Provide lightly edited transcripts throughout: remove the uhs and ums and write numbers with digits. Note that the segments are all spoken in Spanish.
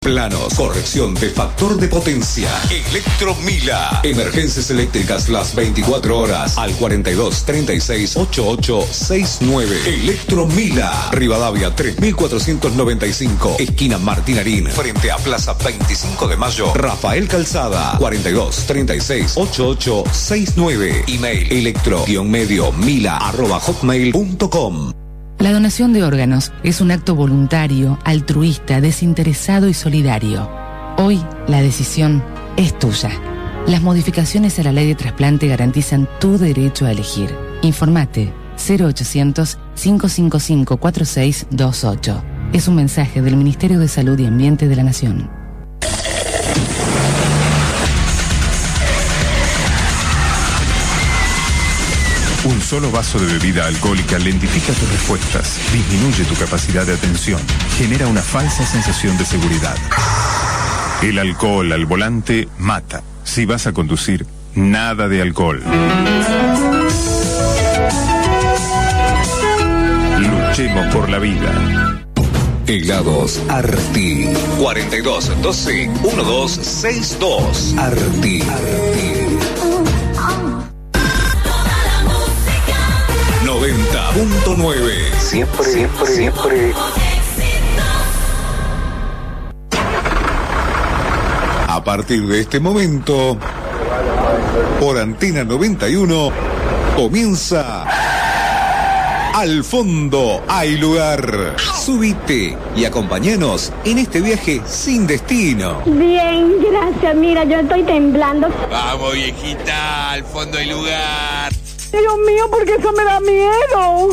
Planos, corrección de factor de potencia. Electromila. Emergencias eléctricas las 24 horas al 42 36 88 69. Electromila. Rivadavia 3495, esquina Martín Arín, frente a Plaza 25 de Mayo. Rafael Calzada 42 36 88 69. Email electro-medio-mila@hotmail.com. La donación de órganos es un acto voluntario, altruista, desinteresado y solidario. Hoy, la decisión es tuya. Las modificaciones a la ley de trasplante garantizan tu derecho a elegir. Informate 0800-555-4628. Es un mensaje del Ministerio de Salud y Ambiente de la Nación. Un solo vaso de bebida alcohólica lentifica tus respuestas, disminuye tu capacidad de atención, genera una falsa sensación de seguridad. El alcohol al volante mata. Si vas a conducir, nada de alcohol. Luchemos por la vida. Helados Arti 42 12 1262. Arti. 90.9. Siempre. A partir de este momento, por Antena 91, comienza Al Fondo Hay Lugar. Subite y acompáñanos en este viaje sin destino. Bien, gracias. Mira, yo estoy temblando. Vamos, viejita, al fondo hay lugar. Dios mío, porque eso me da miedo.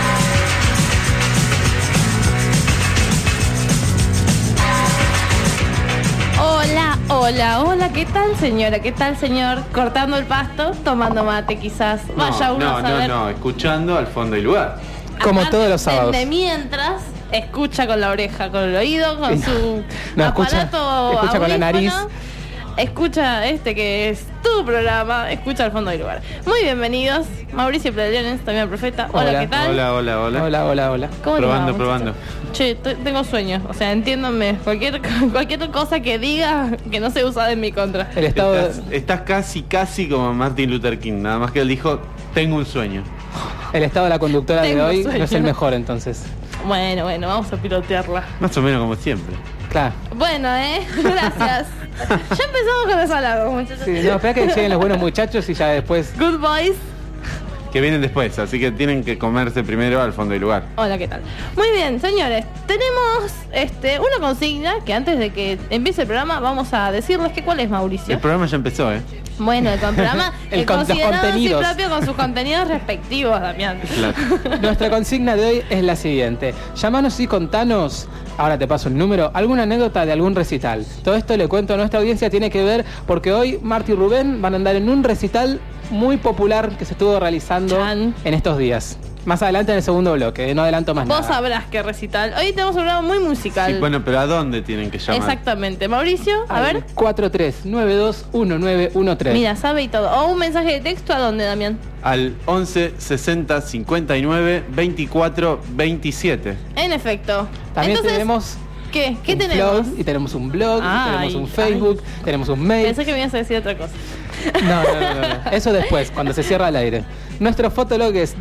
Hola, ¿qué tal, señora? ¿Qué tal, señor? Cortando el pasto, tomando mate, quizás. Vaya uno a saber. No, escuchando Al Fondo hay lugar. Como todos los sábados. De mientras, escucha con la oreja, con el oído, con su aparato escucha con la nariz. Escucha que es tu programa, escucha Al Fondo del Lugar. Muy bienvenidos, Mauricio Plediones, también el profeta. Hola, ¿qué tal? Hola. ¿Cómo Probando. Che, tengo sueño, o sea, entiéndanme, cualquier cosa que diga que no se usa en mi contra. Estás casi como Martin Luther King, nada más que él dijo, tengo un sueño. El estado de la conductora de hoy no es el mejor, entonces. Bueno, vamos a pilotearla. Más o menos como siempre. Claro. Bueno, gracias. Ya empezamos con los halagos, muchachos. Sí, no, espera que lleguen los buenos muchachos y ya después. Good boys. Que vienen después, así que tienen que comerse primero Al Fondo del Lugar. Hola, ¿qué tal? Muy bien, señores, tenemos una consigna que antes de que empiece el programa vamos a decirles que cuál es, Mauricio. El programa ya empezó, Bueno, el programa los considerado contenidos. sí propio con sus contenidos respectivos, Damián. Claro. Nuestra consigna de hoy es la siguiente: llamanos y contanos, ahora te paso el número, alguna anécdota de algún recital. Todo esto le cuento a nuestra audiencia, tiene que ver porque hoy Marti y Rubén van a andar en un recital muy popular que se estuvo realizando en estos días. Más adelante en el segundo bloque, no adelanto más nada. Vos sabrás qué recital. Hoy tenemos un programa muy musical. Sí, bueno, pero ¿a dónde tienen que llamar? Exactamente. Mauricio, a ver. 43921913. Mira, sabe y todo. O un mensaje de texto, ¿a dónde, Damián? Al 11 60 59 24 27. En efecto. También entonces, tenemos... ¿Qué un tenemos? Blog, y tenemos un blog, tenemos un Facebook, tenemos un mail. Pensé que me ibas a decir otra cosa. No. Eso después, cuando se cierra el aire. Nuestro fotolog es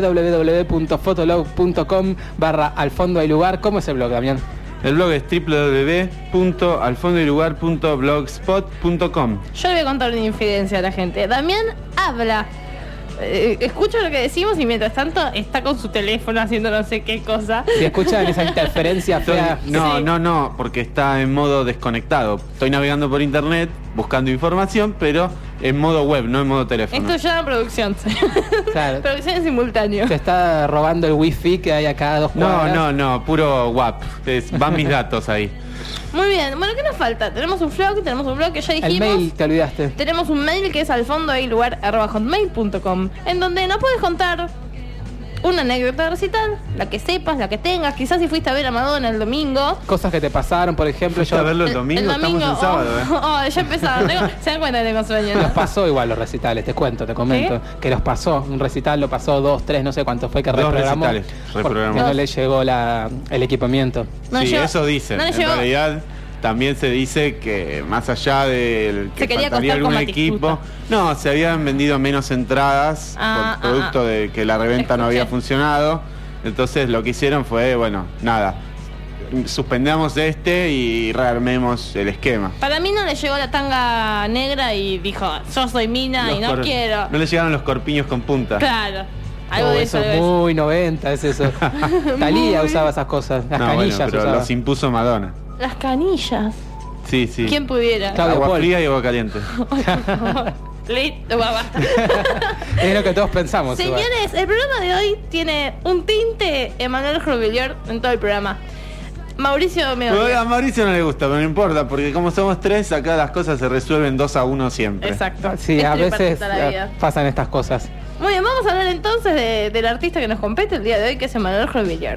www.fotolog.com/Al Fondo hay Lugar. ¿Cómo es el blog, Damián? El blog es www.alfondoylugar.blogspot.com. Yo le voy a contar una infidencia a la gente. Damián habla. Escucha lo que decimos y mientras tanto está con su teléfono haciendo no sé qué cosa. Si escuchan esa interferencia fea. No, porque está en modo desconectado. Estoy navegando por internet, buscando información, pero en modo web, no en modo teléfono. Esto ya es producción. Claro. Producción en simultáneo. Se está robando el wifi que hay acá a 2 cuadras. No, puro WAP. Van mis datos ahí. Muy bien, bueno, ¿qué nos falta? Tenemos un blog que ya dijimos. El mail, te olvidaste. Tenemos un mail que es alfondohaylugar@hotmail.com, en donde nos puedes contar una anécdota de recital, la que sepas, la que tengas, quizás si fuiste a ver a Madonna el domingo. Cosas que te pasaron, por ejemplo. ¿Fuiste a verlo el domingo? Estamos en sábado, ya empezaron. Se dan cuenta que tengo sueño, ¿no? Los pasó igual los recitales, te comento. ¿Qué? Que los pasó, un recital lo pasó 2, 3, no sé cuánto fue que reprogramó. 2 recitales reprogramó. No le llegó el equipamiento. No sí, llegó, eso dicen. no le en llegó. realidad también se dice que más allá del que Se quería faltaría acostar con algún equipo, Batistuta. no, se habían vendido menos entradas por producto de que la reventa no había Escuché. funcionado. Entonces lo que hicieron fue, bueno, nada, suspendamos y rearmemos el esquema. Para mí no le llegó la tanga negra y dijo, yo soy mina y no quiero. No le llegaron los corpiños con punta. Claro. Algo de eso. es debe ser. muy 90, es eso. Thalía usaba esas cosas. Las No, canillas bueno, pero usaba. los impuso Madonna. Las canillas. Sí, sí. ¿Quién pudiera? Claudio Agua Paul. fría y agua caliente. Listo, basta. Es lo que todos pensamos. igual. Señores, el programa de hoy tiene un tinte Emanuel Jrovillard en todo el programa. Mauricio me Pero odia. a Mauricio no le gusta, pero no importa, porque como somos 3, acá las cosas se resuelven 2-1 siempre. Exacto. Sí, Es a veces tripartita la vida. pasan estas cosas. Muy bien, vamos a hablar entonces del artista que nos compete el día de hoy, que es Emanuel Jrovillard.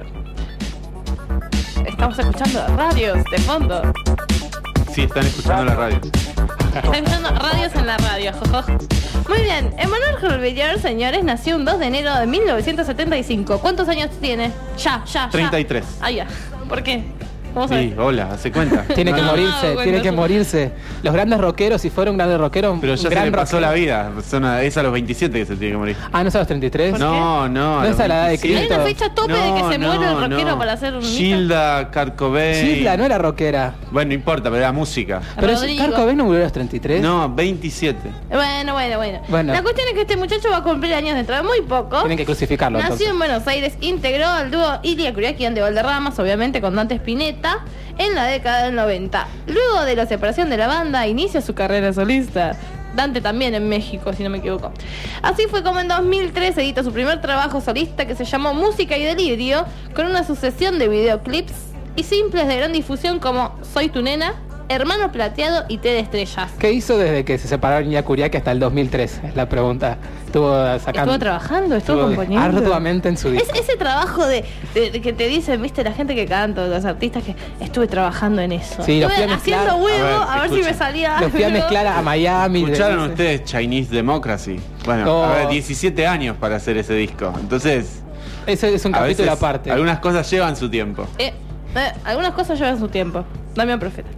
Estamos escuchando radios de fondo. Sí, están escuchando la radio. Están escuchando radios en la radio, jojo. Muy bien, Emanuel Jrovillard, señores, nació un 2 de enero de 1975. ¿Cuántos años tiene? Ya. 33. Ah, ya. ¿Por qué? Vamos a Sí, ver. hola, ¿hace cuenta? Tiene que No, morirse, bueno, tiene que eso- morirse. Los grandes rockeros, si fuera un grande rockero, Pero un ya se gran le pasó rockero. la vida. Es a los 27 que se tiene que morir. Ah, ¿no es a los 33? ¿Por No, No a es los a la edad de 27. Hay una fecha tope de que se muere el rockero para hacer un mito. Gilda, Kurt Cobain. Gilda no era rockera. Bueno, no importa, pero era música. Pero Rodrigo. Kurt Cobain no murió a los 33. No, 27. Bueno. Bueno. La cuestión es que este muchacho va a cumplir años dentro de muy poco. Tienen que crucificarlo Nació entonces. en Buenos Aires, integró al dúo Ilia Curiaquian de Valderramas, obviamente con Dante Spinetta, en la década del 90. Luego de la separación de la banda, inicia su carrera solista. Dante también en México, si no me equivoco. Así fue como en 2003 edita su primer trabajo solista que se llamó Música y Delirio, con una sucesión de videoclips y simples de gran difusión como Soy tu nena, Hermano Plateado y Té de Estrellas. ¿Qué hizo desde que se separaron Ilia Curiaki hasta el 2003? Es la pregunta. Estuvo sacando. Estuvo trabajando, estuvo componiendo. arduamente en su disco. Es ese trabajo de que te dicen, viste, la gente que canta, los artistas, que estuve trabajando en eso. Sí, lo estuve fui a mezclar. haciendo huevo A a ver, ver, si me escucha. salía Lo fui a algo. mezclar a Miami. ¿Escucharon de- ustedes Chinese Democracy? Bueno, Oh. a ver, 17 años para hacer ese disco. Entonces, Eso es un a capítulo veces aparte. algunas cosas llevan su tiempo. Algunas cosas llevan su tiempo. Dame a profeta.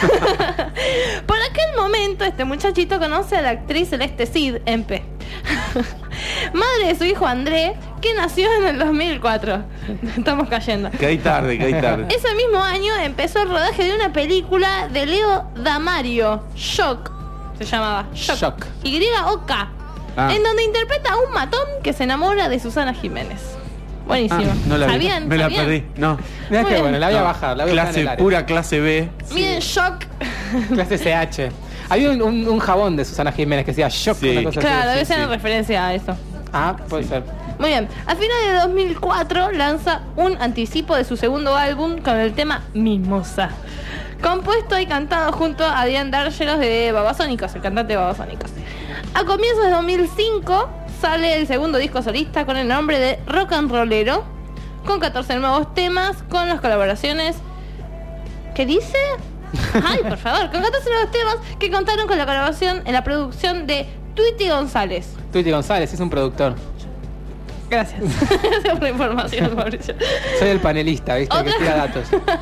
Por aquel momento, este muchachito conoce a la actriz Celeste Cid, MP. Madre de su hijo André, que nació en el 2004. Estamos cayendo. Que hay tarde. Ese mismo año empezó el rodaje de una película de Leo Damario, Shock, se llamaba Shock. Y-O-K, Ah. en donde interpreta a un matón que se enamora de Susana Jiménez. Buenísimo. Ah, no la vi. ¿Sabían? Me la ¿Sabían? perdí. No. Mirá Muy que bien. bueno, la voy a No. bajar. La voy a buscar en el Clase área. pura, clase B. Miren, Shock. Clase CH. Había un jabón de Susana Jiménez que decía Shock. Sí. Una cosa Claro, así. debe sí, ser en sí. referencia a eso. Ah, puede ser. Muy bien. A finales de 2004 lanza un anticipo de su segundo álbum con el tema Mimosa, compuesto y cantado junto a Adrián Dárgelos de Babasónicos, el cantante de Babasónicos. A comienzos de 2005 sale el segundo disco solista con el nombre de Rock and Rollero, con 14 nuevos temas, con las colaboraciones... ¿Qué dice? Ay, por favor, con 14 nuevos temas que contaron con la colaboración en la producción de Tweety González. Tweety González es un productor. Gracias. Gracias por la información, Mauricio. Soy el panelista, ¿viste? Que Otra- tira datos.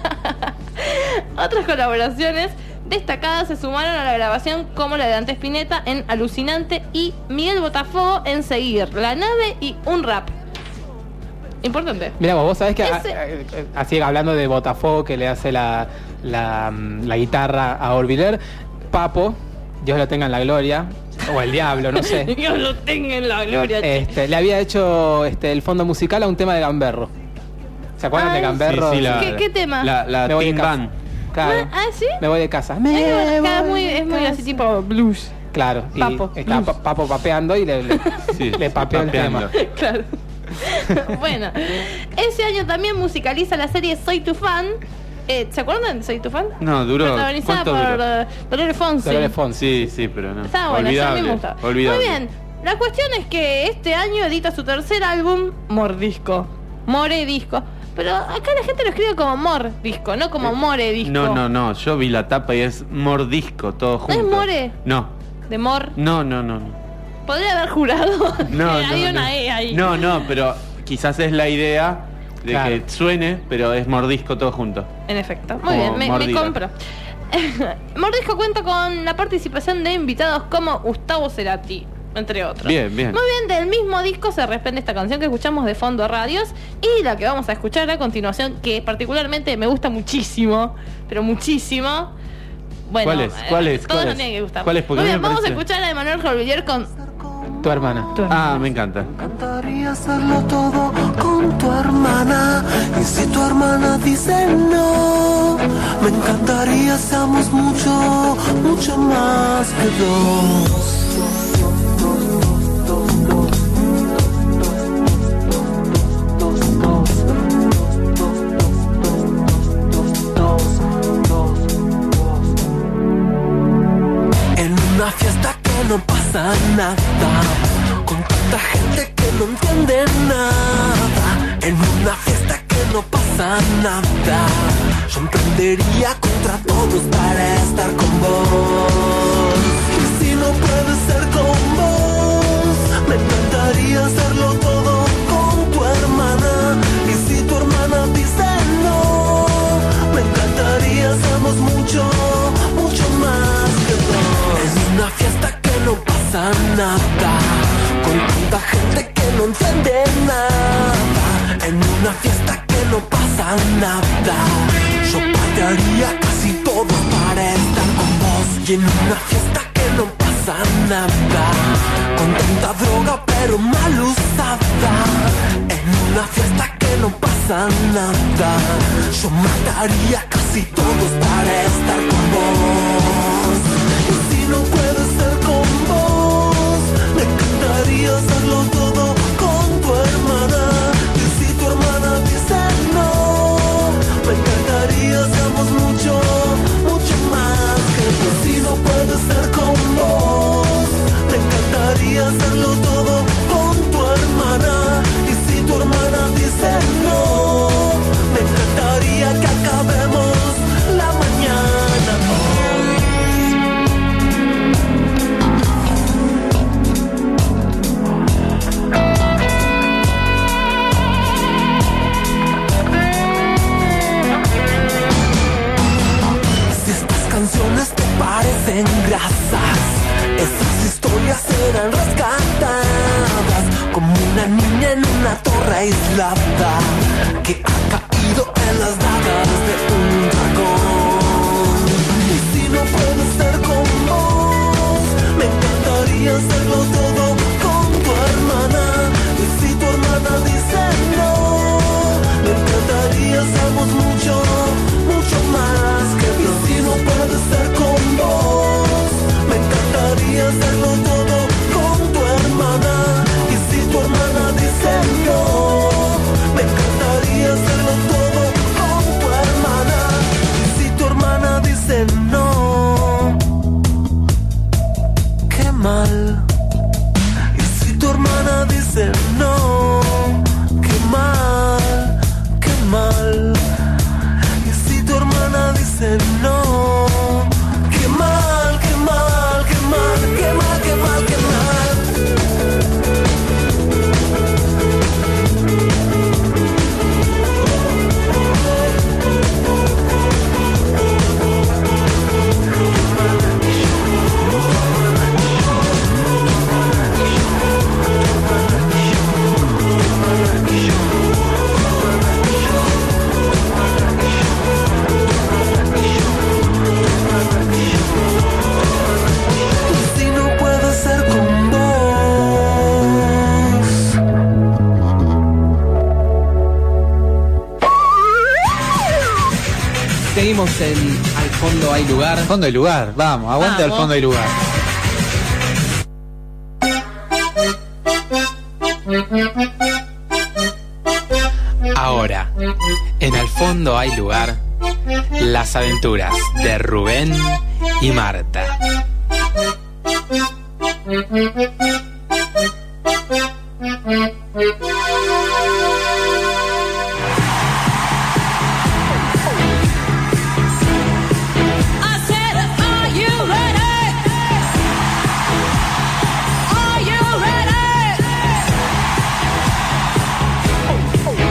Otras colaboraciones destacadas se sumaron a la grabación, como la de Dante Spinetta en Alucinante y Miguel Botafogo en Seguir, La Nave y Un Rap. Importante. Mira, vos sabés que Ese- así hablando de Botafogo que le hace la guitarra a Orbiler, Papo, Dios lo tenga en la gloria, o el diablo, no sé. Dios lo tenga en la gloria. Le había hecho el fondo musical a un tema de Gamberro. ¿Se acuerdan Ay, de Gamberro? Sí, la- ¿Qué tema? La Me voy de Teen casa. Band. Claro. Ah, ¿sí? Me voy de casa. Es Me muy voy de así tipo blues. Claro. Y Papo. está Papo papeando y le Sí, papeó el papeando. tema. Claro. Bueno, ese año también musicaliza la serie Soy tu fan. ¿Se acuerdan de Soy tu fan? No, duró. Protagonizada ¿Cuánto por duró? Dolores Fonsi. Dolores Fonsi. Sí, pero no. Estaba buena, sí, a mí me Olvidable. gustaba. Olvidable. Muy bien, la cuestión es que este año edita su tercer álbum, Mordisco. More Disco. Pero acá la gente lo escribe como Mordisco, no como More Disco. No. Yo vi la tapa y es Mordisco, todo junto. es More? No. De Mor. No. Podría haber jurado No, que hay no, una no. E ahí. No, pero quizás es la idea de Claro. que suene, pero es Mordisco todo junto. En efecto. Muy Como bien, me mordida. compro. Mordisco cuenta con la participación de invitados como Gustavo Cerati, entre otros. Bien. Muy bien, del mismo disco se desprende esta canción que escuchamos de fondo a radios y la que vamos a escuchar a continuación, que particularmente me gusta muchísimo, pero muchísimo. Bueno, ¿Cuál es? Todos nos tienen que gustar. ¿Cuál es? Porque muy bien, me vamos a parece- escuchar a Emanuel Jorvillier con Tu hermana. Ah, me encanta. Me encantaría hacerlo todo con tu hermana. Y si tu hermana dice no, me encantaría seamos mucho, mucho más que dos. En una fiesta que no pasa nada, con tanta gente que no entiende nada. En una fiesta que no pasa nada, yo emprendería contra todos para estar con vos. Y si no puede ser con vos, me encantaría hacerlo todo con tu hermana. Y si tu hermana dice no, me encantaría seamos mucho, mucho más que dos. En una fiesta que no pasa nada, con tanta gente que no entiende nada. En una fiesta que no pasa nada, yo patearía casi todo para estar con vos. Y en una fiesta que no pasa nada, con tanta droga pero mal usada. En una fiesta que no pasa nada, yo mataría casi todos para estar con vos. Y si no puedo estar con vos, me encantaría hacerlo todo con tu hermana. Y si tu hermana dice no, me encantaría seamos mucho, mucho más que tú. Si no puedo estar con vos, me encantaría hacerlo todo con tu hermana. Y si tu hermana dice no, me encantaría que acabemos la mañana hoy. Si estas canciones te parecen grasas, esas historias serán rescatadas como una niña en una torre aislada que ha caído en las dagas de un dragón. Y si no puedo estar con vos, me encantaría hacerlo todo con tu hermana. Y si tu hermana dice no, me encantaría seamos mucho, mucho más que tú. Y si no puedo estar con vos, me encantaría hacerlo todo con tu hermana. Y si tu hermana dice no, me encantaría hacerlo todo con tu hermana. Y si tu hermana dice no, qué mal. Y si tu hermana dice no, qué mal, qué mal. Y si tu hermana dice no, qué mal, qué mal, qué mal, qué mal, qué mal, qué mal. Si no puedo ser con vos. Seguimos en Al Fondo Hay Lugar. Fondo y lugar, vamos, aguante al Vamos. fondo y lugar. Ahora, en Al Fondo Hay Lugar, las aventuras de Rubén y Marta.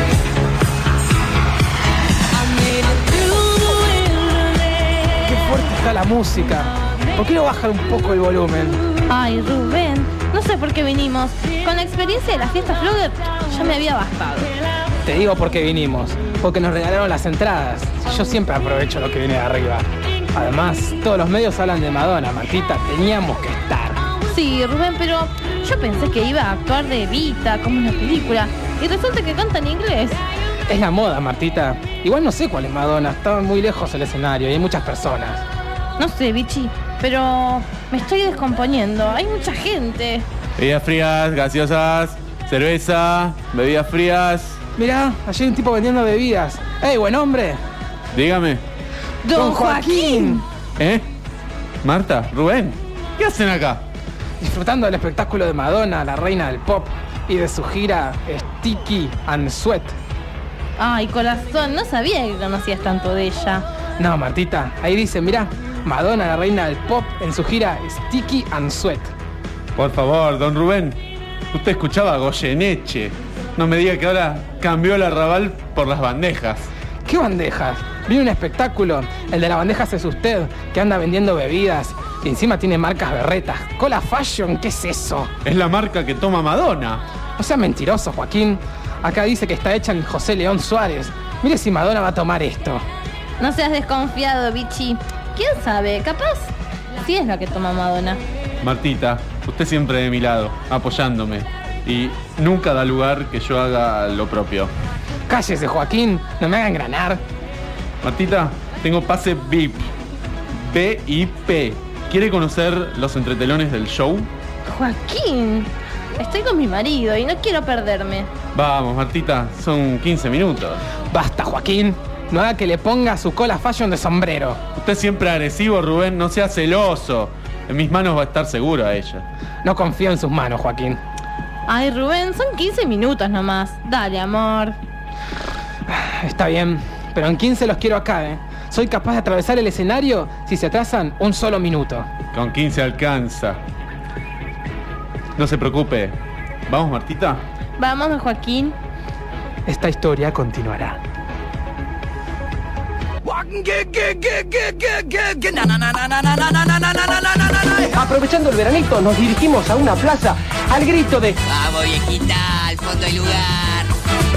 Qué fuerte la música. ¿Por qué no bajar un poco el volumen? Ay, Rubén, no sé por qué vinimos. Con la experiencia de la fiesta Flogger ya me había bastado. Te digo por qué vinimos. Porque nos regalaron las entradas. Yo siempre aprovecho lo que viene de arriba. Además, todos los medios hablan de Madonna, Martita. Teníamos que estar. Sí, Rubén, pero yo pensé que iba a actuar de Evita, como una película. Y resulta que canta en inglés. Es la moda, Martita. Igual no sé cuál es Madonna. Estaba muy lejos del escenario y hay muchas personas. No sé, bichi, pero me estoy descomponiendo. Hay mucha gente. Bebidas frías, gaseosas, cerveza, bebidas frías. Mirá, allí hay un tipo vendiendo bebidas. ¡Ey, buen hombre! Dígame. ¡Don Joaquín! ¿Eh? Marta, Rubén, ¿qué hacen acá? Disfrutando del espectáculo de Madonna, la reina del pop, y de su gira Sticky and Sweat. Ay, corazón, no sabía que conocías tanto de ella. No, Martita, ahí dice, mirá, Madonna, la reina del pop, en su gira Sticky and Sweat. Por favor, don Rubén, usted escuchaba a Goyeneche. No me diga que ahora cambió el arrabal por las bandejas. ¿Qué bandejas? Viene un espectáculo, el de las bandejas es usted, que anda vendiendo bebidas y encima tiene marcas berretas. Cola Fashion, ¿qué es eso? Es la marca que toma Madonna. No sea mentiroso, Joaquín. Acá dice que está hecha en José León Suárez. Mire si Madonna va a tomar esto. No seas desconfiado, bichi. ¿Quién sabe? Capaz sí es la que toma Madonna. Martita, usted siempre de mi lado, apoyándome. Y nunca da lugar que yo haga lo propio. Cállese, Joaquín, no me haga engranar. Martita, tengo pase VIP. VIP. ¿Quiere conocer los entretelones del show? Joaquín, estoy con mi marido y no quiero perderme. Vamos, Martita, son 15 minutos. Basta, Joaquín. No haga que le ponga su Cola Fashion de sombrero. Usted es siempre agresivo, Rubén, no sea celoso. En mis manos va a estar seguro a ella. No confío en sus manos, Joaquín. Ay, Rubén, son 15 minutos nomás. Dale, amor. Está bien, pero en 15 los quiero acá, ¿eh? Soy capaz de atravesar el escenario si se atrasan un solo minuto. Con 15 alcanza. No se preocupe. ¿Vamos, Martita? Vamos, Joaquín. Esta historia continuará. Aprovechando el veranito, nos dirigimos a una plaza al grito de Vamos, viejita, al fondo del lugar.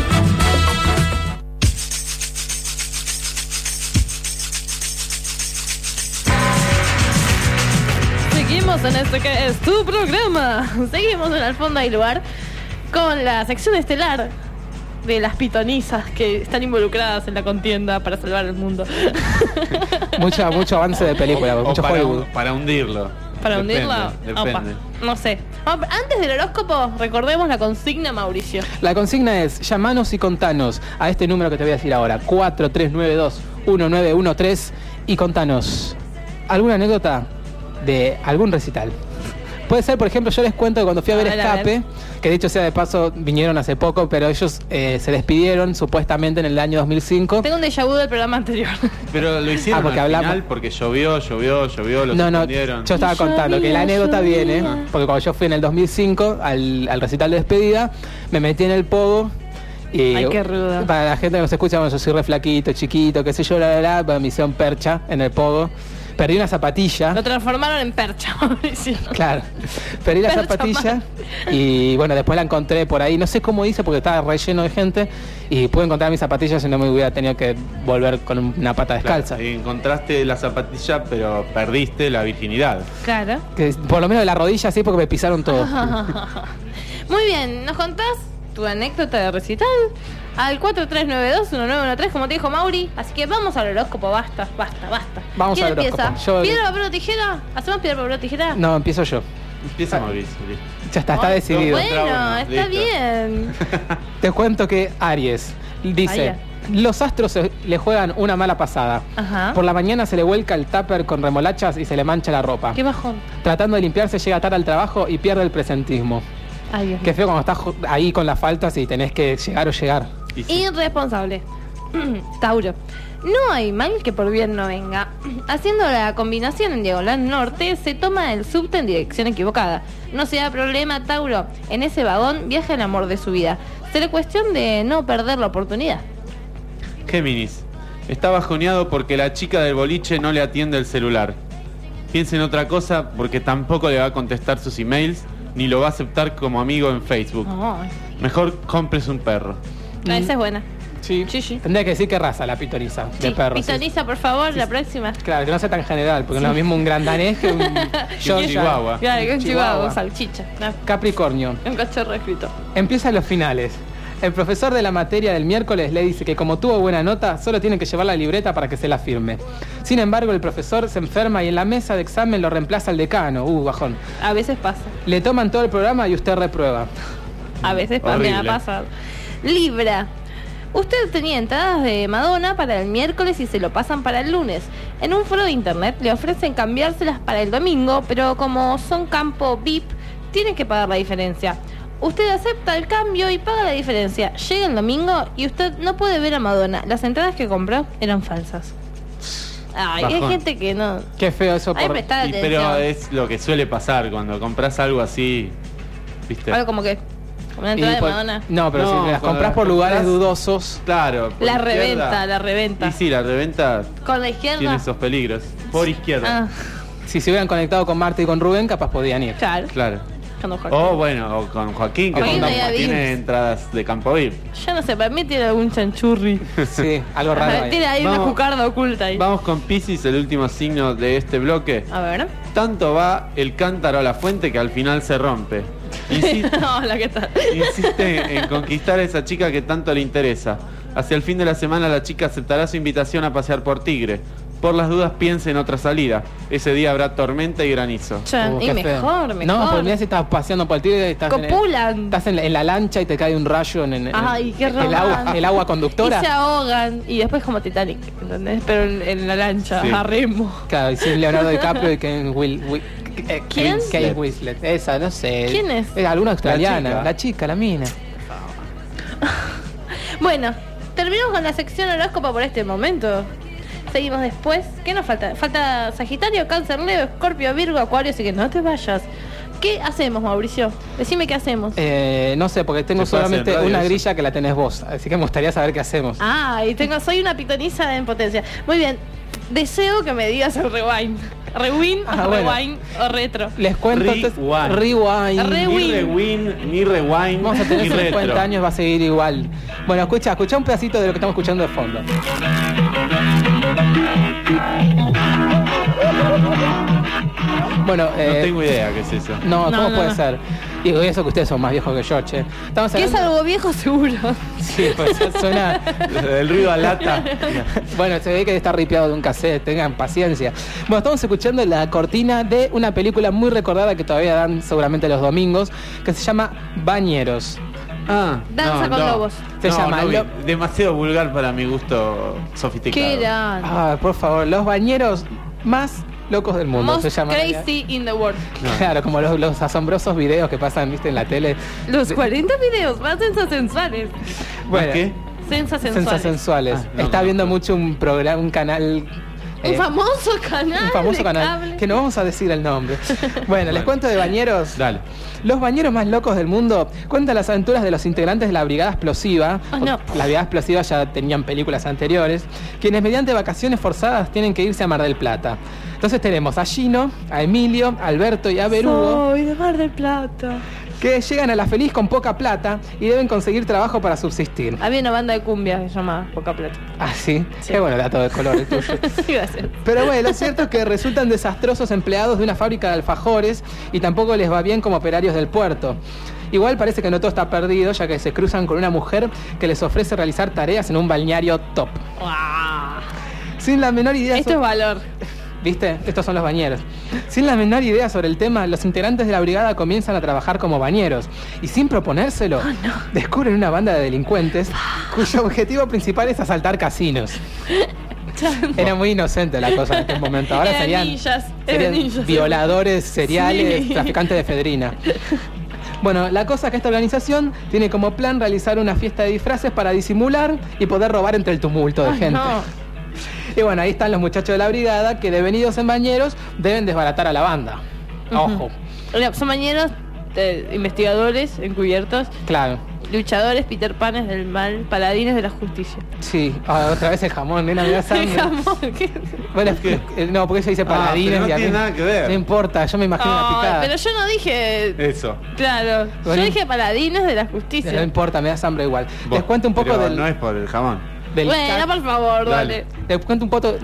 Seguimos en este que es tu programa. Seguimos en el fondo del lugar con la sección estelar de las pitonizas que están involucradas en la contienda para salvar el mundo. Mucho avance de película, mucho Hollywood. Para hundirlo. ¿Para hundirlo? Depende. Opa, no sé. Antes del horóscopo, recordemos la consigna, Mauricio. La consigna es, llamanos y contanos a este número que te voy a decir ahora, 4392-1913, y contanos alguna anécdota de algún recital. Puede ser, por ejemplo, yo les cuento que cuando fui a ver Escape, que dicho sea de paso, vinieron hace poco, pero ellos se despidieron supuestamente en el año 2005. Tengo un déjà vu del programa anterior. Pero lo hicieron porque al hablamos. final porque llovió, lo suspendieron. Yo estaba contando que la anécdota viene, porque cuando yo fui en el 2005 al recital de despedida, me metí en el pogo. Y ay, qué rudo. Para la gente que nos escucha, bueno, yo soy re flaquito, chiquito, qué sé yo, me hicieron percha en el pogo. Perdí una zapatilla. Lo transformaron en percha, Mauricio. Claro. Perdí la zapatilla y bueno, después la encontré por ahí. No sé cómo hice porque estaba relleno de gente y pude encontrar mis zapatillas y no me hubiera tenido que volver con una pata descalza. Claro, y encontraste la zapatilla, pero perdiste la virginidad. Claro. Que por lo menos de la rodilla sí, porque me pisaron todo. Muy bien, ¿nos contás tu anécdota de recital? Al 4392-1913, como te dijo Mauri. Así que vamos al horóscopo, basta. Vamos ¿Quién al horóscopo. empieza? ¿Piedra, papel o tijera? ¿Hacemos piedra, papel o tijera? No, empiezo yo. Empieza Mauricio. Ya está decidido. Bueno, está Listo. bien. Te cuento que Aries dice: los astros le juegan una mala pasada. Ajá. Por la mañana se le vuelca el tupper con remolachas y se le mancha la ropa. Qué bajón. Tratando de limpiarse llega tarde al trabajo y pierde el presentismo. Ay, Dios mío. Qué feo cuando estás ahí con las faltas y tenés que llegar o llegar. Y sí. Irresponsable. Tauro. No hay mal que por bien no venga. Haciendo la combinación en diagonal norte, se toma el subte en dirección equivocada. No sea problema, Tauro. En ese vagón viaja el amor de su vida. Será cuestión de no perder la oportunidad. Géminis. Está bajoneado porque la chica del boliche no le atiende el celular. piense en otra cosa porque tampoco le va a contestar sus emails ni lo va a aceptar como amigo en Facebook. Ay. Mejor compres un perro. Esa es buena. Sí. Sí. Tendría que decir qué raza la pitoniza de Sí, perro. pitoniza, por favor, la próxima. Claro, que no sea tan general, porque no es lo mismo un gran danés que un Yorkshire. Chihuahua. Claro, que es Chihuahua. chihuahua, salchicha. No, Capricornio. un cachorro escrito. Empiezan los finales. El profesor de la materia del miércoles le dice que como tuvo buena nota, solo tiene que llevar la libreta para que se la firme. Sin embargo, el profesor se enferma y en la mesa de examen lo reemplaza el decano. Bajón. A veces pasa. Le toman todo el programa y usted reprueba. A veces me ha Horrible. pasado. Libra. Usted tenía entradas de Madonna para el miércoles y se lo pasan para el lunes. En un foro de internet le ofrecen cambiárselas para el domingo, pero como son campo VIP, tiene que pagar la diferencia. Usted acepta el cambio y paga la diferencia. Llega el domingo y usted no puede ver a Madonna. Las entradas que compró eran falsas. Ay, hay Bajón. gente que no... Qué feo eso Hay que por... prestar Y, atención. pero es lo que suele pasar cuando compras algo así, ¿viste? Algo como que... Como una y entrada de por- Madonna. No, pero No, si las cuando compras las por lugares compras- dudosos. Claro. por La izquierda. reventa. Y sí, la reventa Con la izquierda. tiene esos peligros. Por izquierda. Ah, Si se hubieran conectado con Marta y con Rubén, capaz podían ir. claro. Claro. Cuando Joaquín. O bueno, o con Joaquín, que Joaquín tampoco David. tiene entradas de campo VIP. Yo no sé, para mí tiene algún chanchurri. Sí, algo raro ahí. Tiene ahí una Vamos. cucarda oculta ahí. Vamos con Piscis, el último signo de este bloque. A ver. Tanto va el cántaro a la fuente que al final se rompe. Hola, ¿qué tal? Insiste en conquistar a esa chica que tanto le interesa. Hacia el fin de la semana la chica aceptará su invitación a pasear por Tigre. Por las dudas piense en otra salida. Ese día habrá tormenta y granizo. Chan, y Qué feo. mejor. No, pues mira si estás paseando por el tigre y estás, Copulan. estás en la lancha y te cae un rayo en Ay, qué el agua conductora. Y se ahogan. Y después como Titanic, ¿entendés? Pero en la lancha, Sí. a remo. Claro, y sin Leonardo DiCaprio y Kate ¿Quién? Kate Winslet. Esa, no sé. ¿Quién es? Alguna australiana. chica. La chica, la mina. Bueno, terminamos con la sección horóscopo por este momento. Seguimos después. ¿Qué nos falta? Falta Sagitario, Cáncer, Leo, Escorpio, Virgo, Acuario, así que no te vayas. ¿Qué hacemos, Mauricio? Decime qué hacemos. No sé, porque tengo ¿Se puede hacer solamente en radio una eso? grilla que la tenés vos. Así que me gustaría saber qué hacemos. Y soy una pitoniza en potencia. Muy bien. Deseo que me digas el rewind. Rewind, Ah, bueno. rewind o retro. Les cuento entonces- Rewind. Rewind. Ni rewind, ni rewind, Vamos a tener ni 50 retro. años, va a seguir igual. Bueno, escucha un pedacito de lo que estamos escuchando de fondo. Bueno, No tengo idea qué es eso. no, No, ¿cómo no, puede no. ser? Digo, eso que ustedes son más viejos que yo, che. Estamos Que es hablando- algo viejo seguro. Sí, pues suena... El ruido a lata. Bueno, se ve que está ripiado de un cassette, tengan paciencia. Bueno, estamos escuchando la cortina de una película muy recordada que todavía dan seguramente los domingos, que se llama Bañeros. Danza con lobos. Se llama vi. Lo- Demasiado vulgar para mi gusto sofisticado. ¿Qué eran? Por favor, los bañeros más locos del mundo. Most se llama. crazy in the world. Claro, como los asombrosos videos que pasan, viste, en la tele. Los 40 videos más sensuales. Bueno, ¿Qué? Sensuales. sensuales. no, Está no, viendo no. mucho un programa, un canal. Un famoso canal. un famoso de canal. cable. Que no vamos a decir el nombre. Bueno, les cuento de bañeros. Dale. Los bañeros más locos del mundo cuentan las aventuras de los integrantes de la Brigada Explosiva. Oh, no. La Brigada Explosiva ya tenían películas anteriores, quienes mediante vacaciones forzadas tienen que irse a Mar del Plata. Entonces tenemos a Gino, a Emilio, a Alberto y a Berugo, Soy de Mar del Plata. que llegan a la Feliz con poca plata y deben conseguir trabajo para subsistir. Había una banda de cumbia que se llama Poca Plata. Ah, sí. Qué bueno dato de color el tuyo. Gracias. Pero bueno, lo cierto es que resultan desastrosos empleados de una fábrica de alfajores y tampoco les va bien como operarios del puerto. Igual parece que no todo está perdido, ya que se cruzan con una mujer que les ofrece realizar tareas en un balneario top. Guau. Sin la menor idea Esto es valor. ¿Viste? Estos son los bañeros. Sin la menor idea sobre el tema, los integrantes de la brigada comienzan a trabajar como bañeros. Y sin proponérselo, descubren una banda de delincuentes cuyo objetivo principal es asaltar casinos. Era muy inocente la cosa en aquel momento. Ahora Eran serían, ninjas, serían eran ninjas. violadores seriales, Sí. traficantes de efedrina. Bueno, la cosa es que esta organización tiene como plan realizar una fiesta de disfraces para disimular y poder robar entre el tumulto de Ay, gente. no. Y bueno, ahí están los muchachos de la brigada que, devenidos en bañeros, deben desbaratar a la banda. Ojo. Son bañeros investigadores encubiertos Claro. luchadores, Peter Panes del mal, paladines de la justicia. Sí, otra vez el jamón, nena, me da sangre. El jamón, ¿qué? Bueno, no, porque se dice paladines. pero no y a tiene mí nada que ver. No importa, yo me imagino una picada. Pero yo no dije. Eso. Claro, Bueno, yo dije paladines de la No justicia. importa, me da hambre igual. Les cuento un poco Pero del... no es por el jamón. del Bueno, cat- por favor, dale. Les cuento un poto.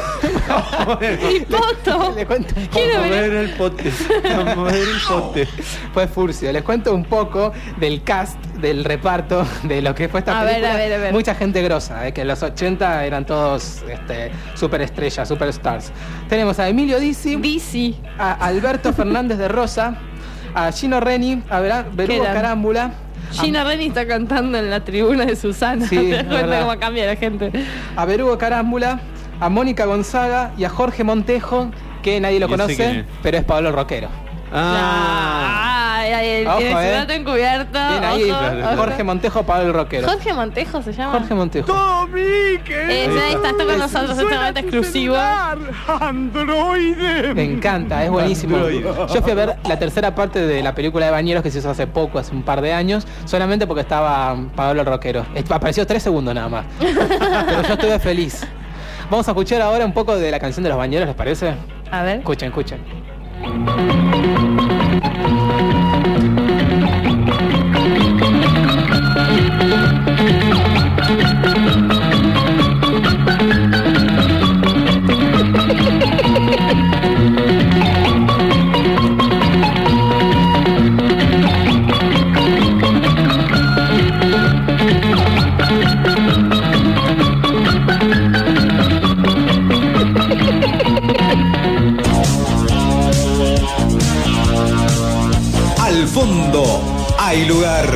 Y poto. Les cuento. Quiero Vamos a ver. ver el pote. Vamos a ver el pote. Fue furcio. Les cuento un poco del cast, del reparto, de lo que fue esta A ver, película. a ver, a ver. Mucha gente grosa, que en los 80 eran todos superestrellas, superstars. Tenemos a Emilio Dizzi, Bici. a Alberto Fernández de Rosa, a Gino Reni, a Berugo eran? Carámbula. Gina Reni está cantando en la tribuna de Susana. Sí, ¿Te das es cuenta verdad. cómo cambia la gente? A Berugo Carámbula, a Mónica Gonzaga y a Jorge Montejo, que nadie lo ¿Y ese quién conoce, es? pero es Pablo Roquero. Ay, Ojo, tiene su dato encubierto. Bien ahí, ojo. Jorge Montejo, Pablo Roquero. Jorge Montejo se llama. Jorge Montejo. ¡Tommy! Ahí está con nosotros este momento exclusivo. ¡Androide! Me encanta, es buenísimo. Android. Yo fui a ver la tercera parte de la película de Bañeros que se hizo hace poco, hace un par de años, solamente porque estaba Pablo Roquero. Apareció 3 segundos nada más. Pero yo estuve feliz. Vamos a escuchar ahora un poco de la canción de los Bañeros, ¿les parece? A ver. Escuchen, escuchen. Al fondo hay lugar.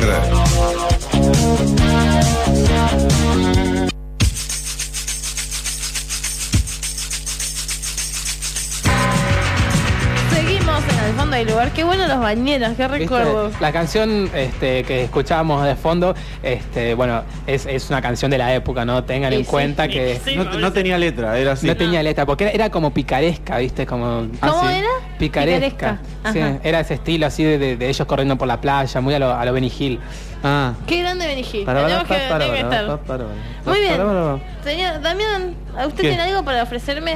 Seguimos en el fondo del lugar. Qué bueno los Bañeros, qué ¿Viste? recuerdos. La canción que escuchábamos de fondo, bueno, es una canción de la época, ¿no? Tengan Sí, en sí, cuenta sí, que sí. No tenía letra, era así. no tenía letra, porque era como picaresca, ¿viste? Como ¿Cómo sí. era? picaresca. Sí, Ajá. era ese estilo así de ellos corriendo por la playa, muy a lo Benny Hill. Ah. Qué grande Benny Hill. Para, Tenemos que tiene que estar. Muy bien. Señor Damián, ¿usted ¿Qué? tiene algo para ofrecerme?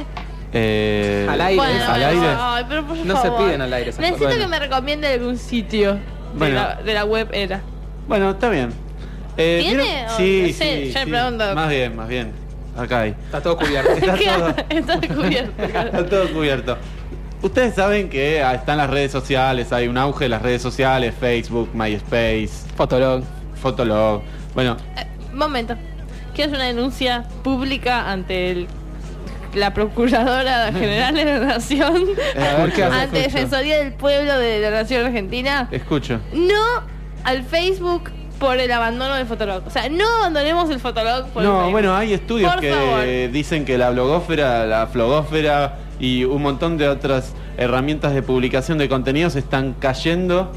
Al aire, Bueno, ¿al aire? Ay, pero por No se favor. piden al aire esas Necesito cosas. que me recomiende algún sitio Bueno. de la web era. Bueno, está bien. ¿Tiene ¿vieron? o Sí, no sé? sí, Ya le sí. pregunto. Más bien. Acá hay. Está todo cubierto. Está todo, Está cubierto. está todo cubierto. Ustedes saben que están las redes sociales, hay un auge de las redes sociales, Facebook, MySpace, Fotolog. Fotolog. Bueno, Momento. Quiero hacer una denuncia pública ante la Procuradora General de la Nación, A ver qué hace. ante Defensoría del Pueblo de la Nación Argentina. escucho. No al Facebook por el abandono del Fotolog. O sea, no abandonemos el Fotolog por el No, Facebook. bueno, hay estudios Por que favor. dicen que la blogósfera, la flogósfera y un montón de otras herramientas de publicación de contenidos están cayendo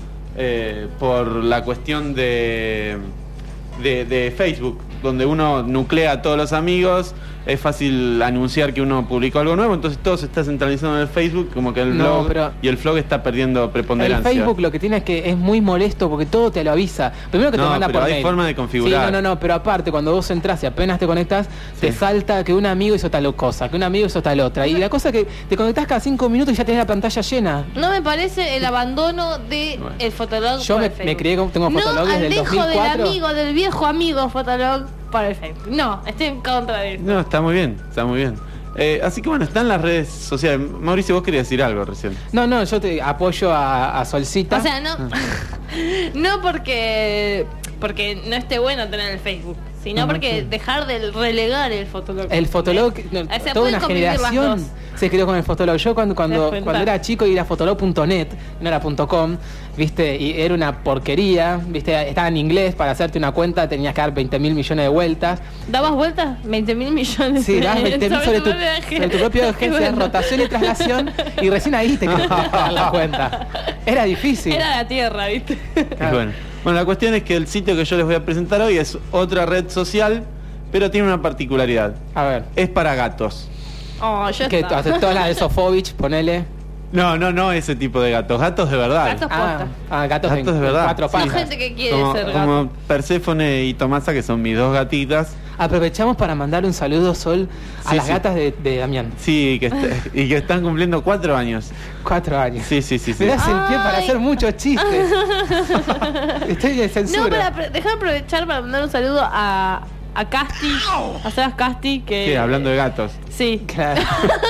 por la cuestión de Facebook, donde uno nuclea a todos los amigos, es fácil anunciar que uno publicó algo nuevo, entonces todo se está centralizando en el Facebook, como que el No, blog pero- y el blog está perdiendo El preponderancia. Facebook lo que tiene es que es muy molesto porque todo te lo avisa. Primero que te No, manda pero por hay mail. forma de configurar. Sí, no, pero aparte cuando vos entras y apenas te conectas, te salta que un amigo hizo tal cosa, que un amigo hizo tal otra. Y la cosa es que te conectás cada 5 minutos y ya tenés la pantalla llena. No me parece el abandono de el Fotolog. Yo por me el Facebook. crié tengo Fotolog no desde al el dejo 2004. del amigo, del viejo amigo Fotolog para el Facebook. No, estoy en contra de eso. No, está muy bien, está muy bien. Así que bueno, están las redes sociales. Mauricio, vos querías decir algo recién. No, yo te apoyo a Solcita. O sea, no, no porque no esté bueno tener el Facebook, sino porque dejar de relegar el Fotolog. El Fotolog, O sea, toda pueden una convivir las generación dos. se crió con el Fotolog. Yo ¿Te das cuando cuenta? era chico y era fotolog.net, no era .com, viste, y era una porquería, viste, estaba en inglés, para hacerte una cuenta tenías que dar 20.000 millones de vueltas. ¿Dabas vueltas? 20.000 millones. Sí, dabas 20.000 sobre tu propio eje, Bueno. rotación y traslación, y recién ahí te querías dar la cuenta. Era difícil. Era la tierra, ¿viste? Y bueno, la cuestión es que el sitio que yo les voy a presentar hoy es otra red social, pero tiene una particularidad. A ver, Es para gatos. Oh, yo que estaba. hace todas las de Sofovich, ponele. No, ese tipo de gatos. Gatos de verdad. Gatos posta. Gatos de verdad. 4 Sí. patas. Hay gente que quiere Como, ser gato. como Perséfone y Tomasa, que son mis dos gatitas. Aprovechamos para mandar un saludo, Sol, a Sí, las sí. gatas de Damián. Sí, y que están cumpliendo 4 años. 4 años. Sí. Me das el pie para Ay. hacer muchos chistes. Estoy de No, censura. déjame aprovechar para mandar un saludo a Casti, a Sebas Casti, que... Sí, hablando de gatos. Sí. Claro.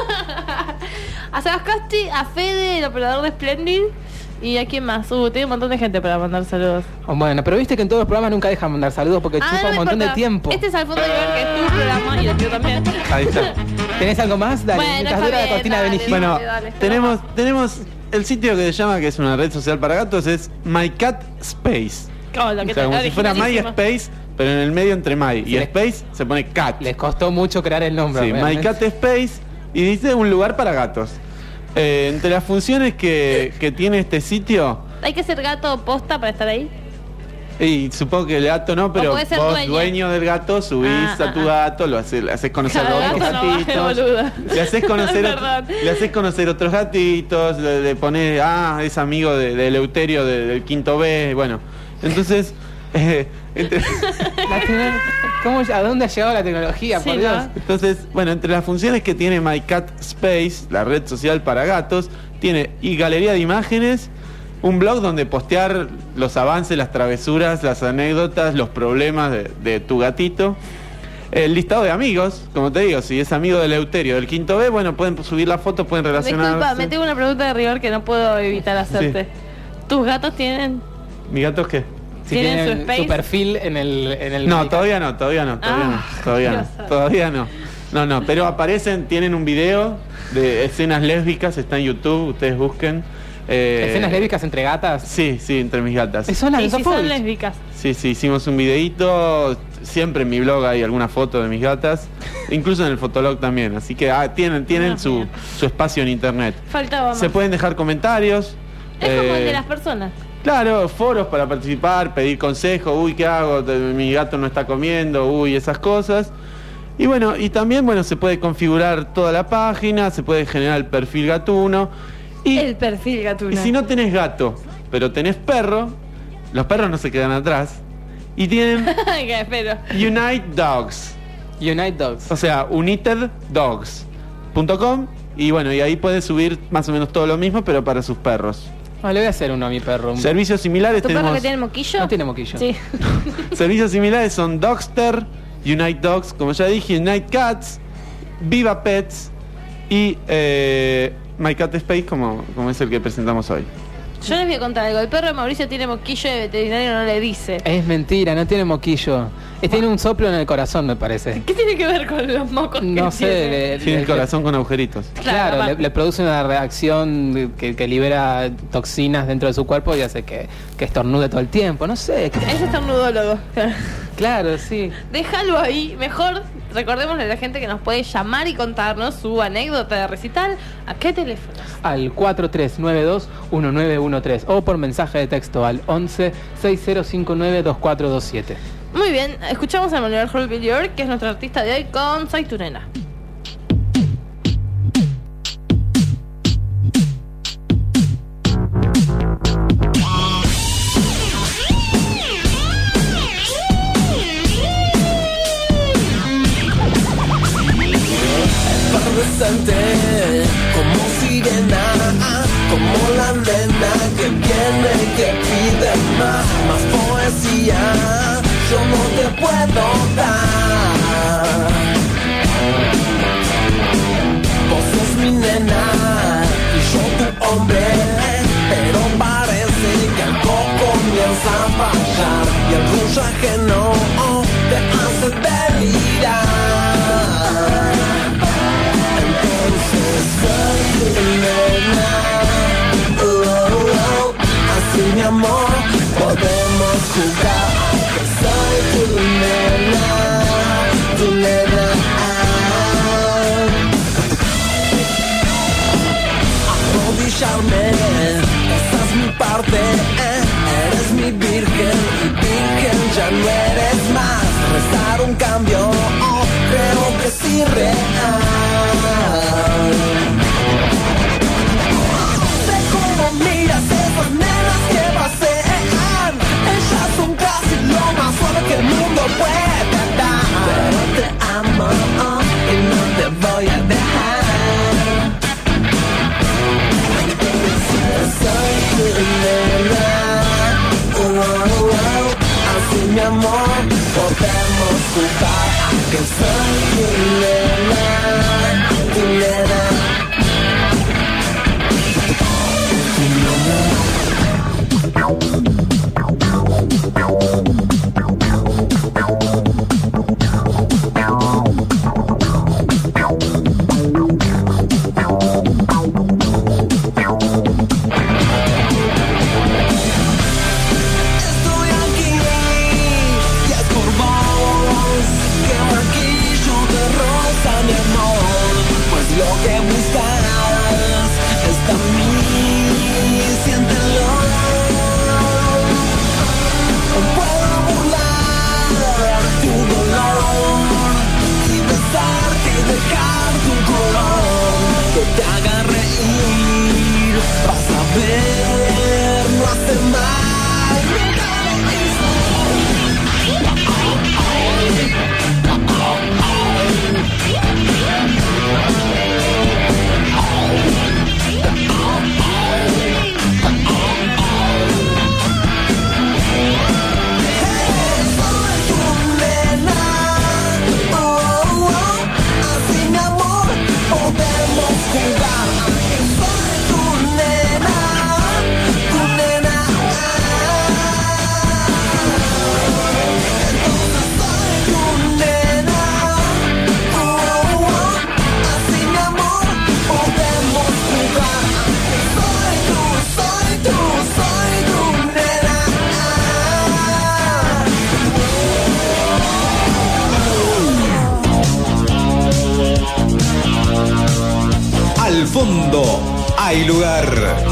A Sebas Casti, a Fede, el operador de Splendid, y a quién más. Tengo un montón de gente para mandar saludos. Bueno, pero viste que en todos los programas nunca dejan mandar saludos porque chupa no un me montón de importa. tiempo. Este es Al Fondo del Bar, que es tu programa, y el mío también. Ahí está. ¿Tenés algo más? Dale, Bueno, mientras está dura la bien, cortina dale, Benigni. Bueno, dale, tenemos el sitio que se llama, que es una red social para gatos, es My Cat Space. Hola, ¿qué O sea, tal? como si fuera My Originalísimo. Space, pero en el medio entre My y Sí. Space se pone Cat. Les costó mucho crear el nombre. Sí, My realmente. Cat Space, y dice un lugar para gatos. Entre las funciones que tiene este sitio, ¿Hay que ser gato posta para estar ahí? y supongo que el gato no, pero puede ser vos, dueño. dueño del gato, subís a tu gato, le haces conocer a Cada otros gato no vale, gatitos, boluda. le haces conocer, Es verdad. le haces conocer otros gatitos, le pones, es amigo de Eleuterio del quinto B, bueno, entonces, entre- ¿A dónde ha llegado la tecnología? Sí, por Dios. ¿no? entonces, bueno, entre las funciones que tiene My Cat Space, la red social para gatos, tiene y galería de imágenes, un blog donde postear los avances, las travesuras, las anécdotas, los problemas de tu gatito. El listado de amigos, como te digo, si es amigo del Eleuterio del quinto B, bueno, pueden subir la foto, pueden relacionarse. Disculpa, me tengo una pregunta de rigor que no puedo evitar hacerte. ¿Tus gatos tienen...? ¿Mi gato qué? Si ¿Tienen su tienen space? su perfil en el No, todavía no. Todavía no, pero aparecen, tienen un video de escenas lésbicas, está en YouTube, ustedes busquen. ¿Escenas lésbicas entre gatas? Sí, entre mis gatas. Son las Y de si son Sofovich. lésbicas. Sí, hicimos un videíto. Siempre en mi blog hay alguna foto de mis gatas, incluso en el Fotolog también. Así que tienen su espacio en internet. Faltaba más. Se pueden dejar comentarios. Es como el de las personas. Claro, foros para participar, pedir consejos. Uy, ¿qué hago? Mi gato no está comiendo. Uy, esas cosas. Y bueno, y también se puede configurar toda la página, se puede generar el perfil gatuno. El perfil gatuno. Y si no tenés gato, pero tenés perro, los perros no se quedan atrás. Y tienen ¿Qué espero? Unite Dogs. Unite Dogs. O sea, uniteddogs.com. Y bueno, y ahí puedes subir más o menos todo lo mismo, pero para sus perros. Le voy a hacer uno a mi perro. Servicios similares ¿Tu perro tenemos. que tiene moquillo? No tiene moquillo. Sí. Servicios similares son Dogster, Unite Dogs, como ya dije, Unite Cats, Viva Pets y My Cat Space, como es el que presentamos hoy. Yo les voy a contar algo. El perro de Mauricio tiene moquillo y el veterinario no le dice. Es mentira, no tiene moquillo. Tiene un soplo en el corazón, me parece. ¿Qué tiene que ver con los mocos No que tiene? sé. Tiene el corazón con agujeritos. Claro, Claro, le produce una reacción que libera toxinas dentro de su cuerpo y hace que estornude todo el tiempo. No sé. Es estornudólogo. Claro, sí. Déjalo ahí. Mejor recordémosle a la gente que nos puede llamar y contarnos su anécdota de recital. ¿A qué teléfono? Al 4392-1913 o por mensaje de texto al 11-6059-2427. Muy bien, escuchamos a Manuel Holbelior, que es nuestro artista de hoy, con Soy tu nena. Efervescente, como sirena, como la nena que viene y que pide más poesía, yo no te puedo dar. Vos sos mi nena y yo tu hombre, pero parece que algo comienza a fallar y el rush ajeno te hace delirar. Soy tu nena, así mi amor, podemos jugar. Que soy tu nena, arrodillarme, esa es mi parte, eres mi virgen y virgen ya no eres más. Rezar un cambio, creo que sí real. jugar a que soy tu nena, tu nena. Lo que buscas está en mí, siéntelo. Puedo burlar tu dolor y besarte y dejar tu color que te haga reír. Vas a ver, no hace mal. Nunca lo mismo. Al fondo hay lugar.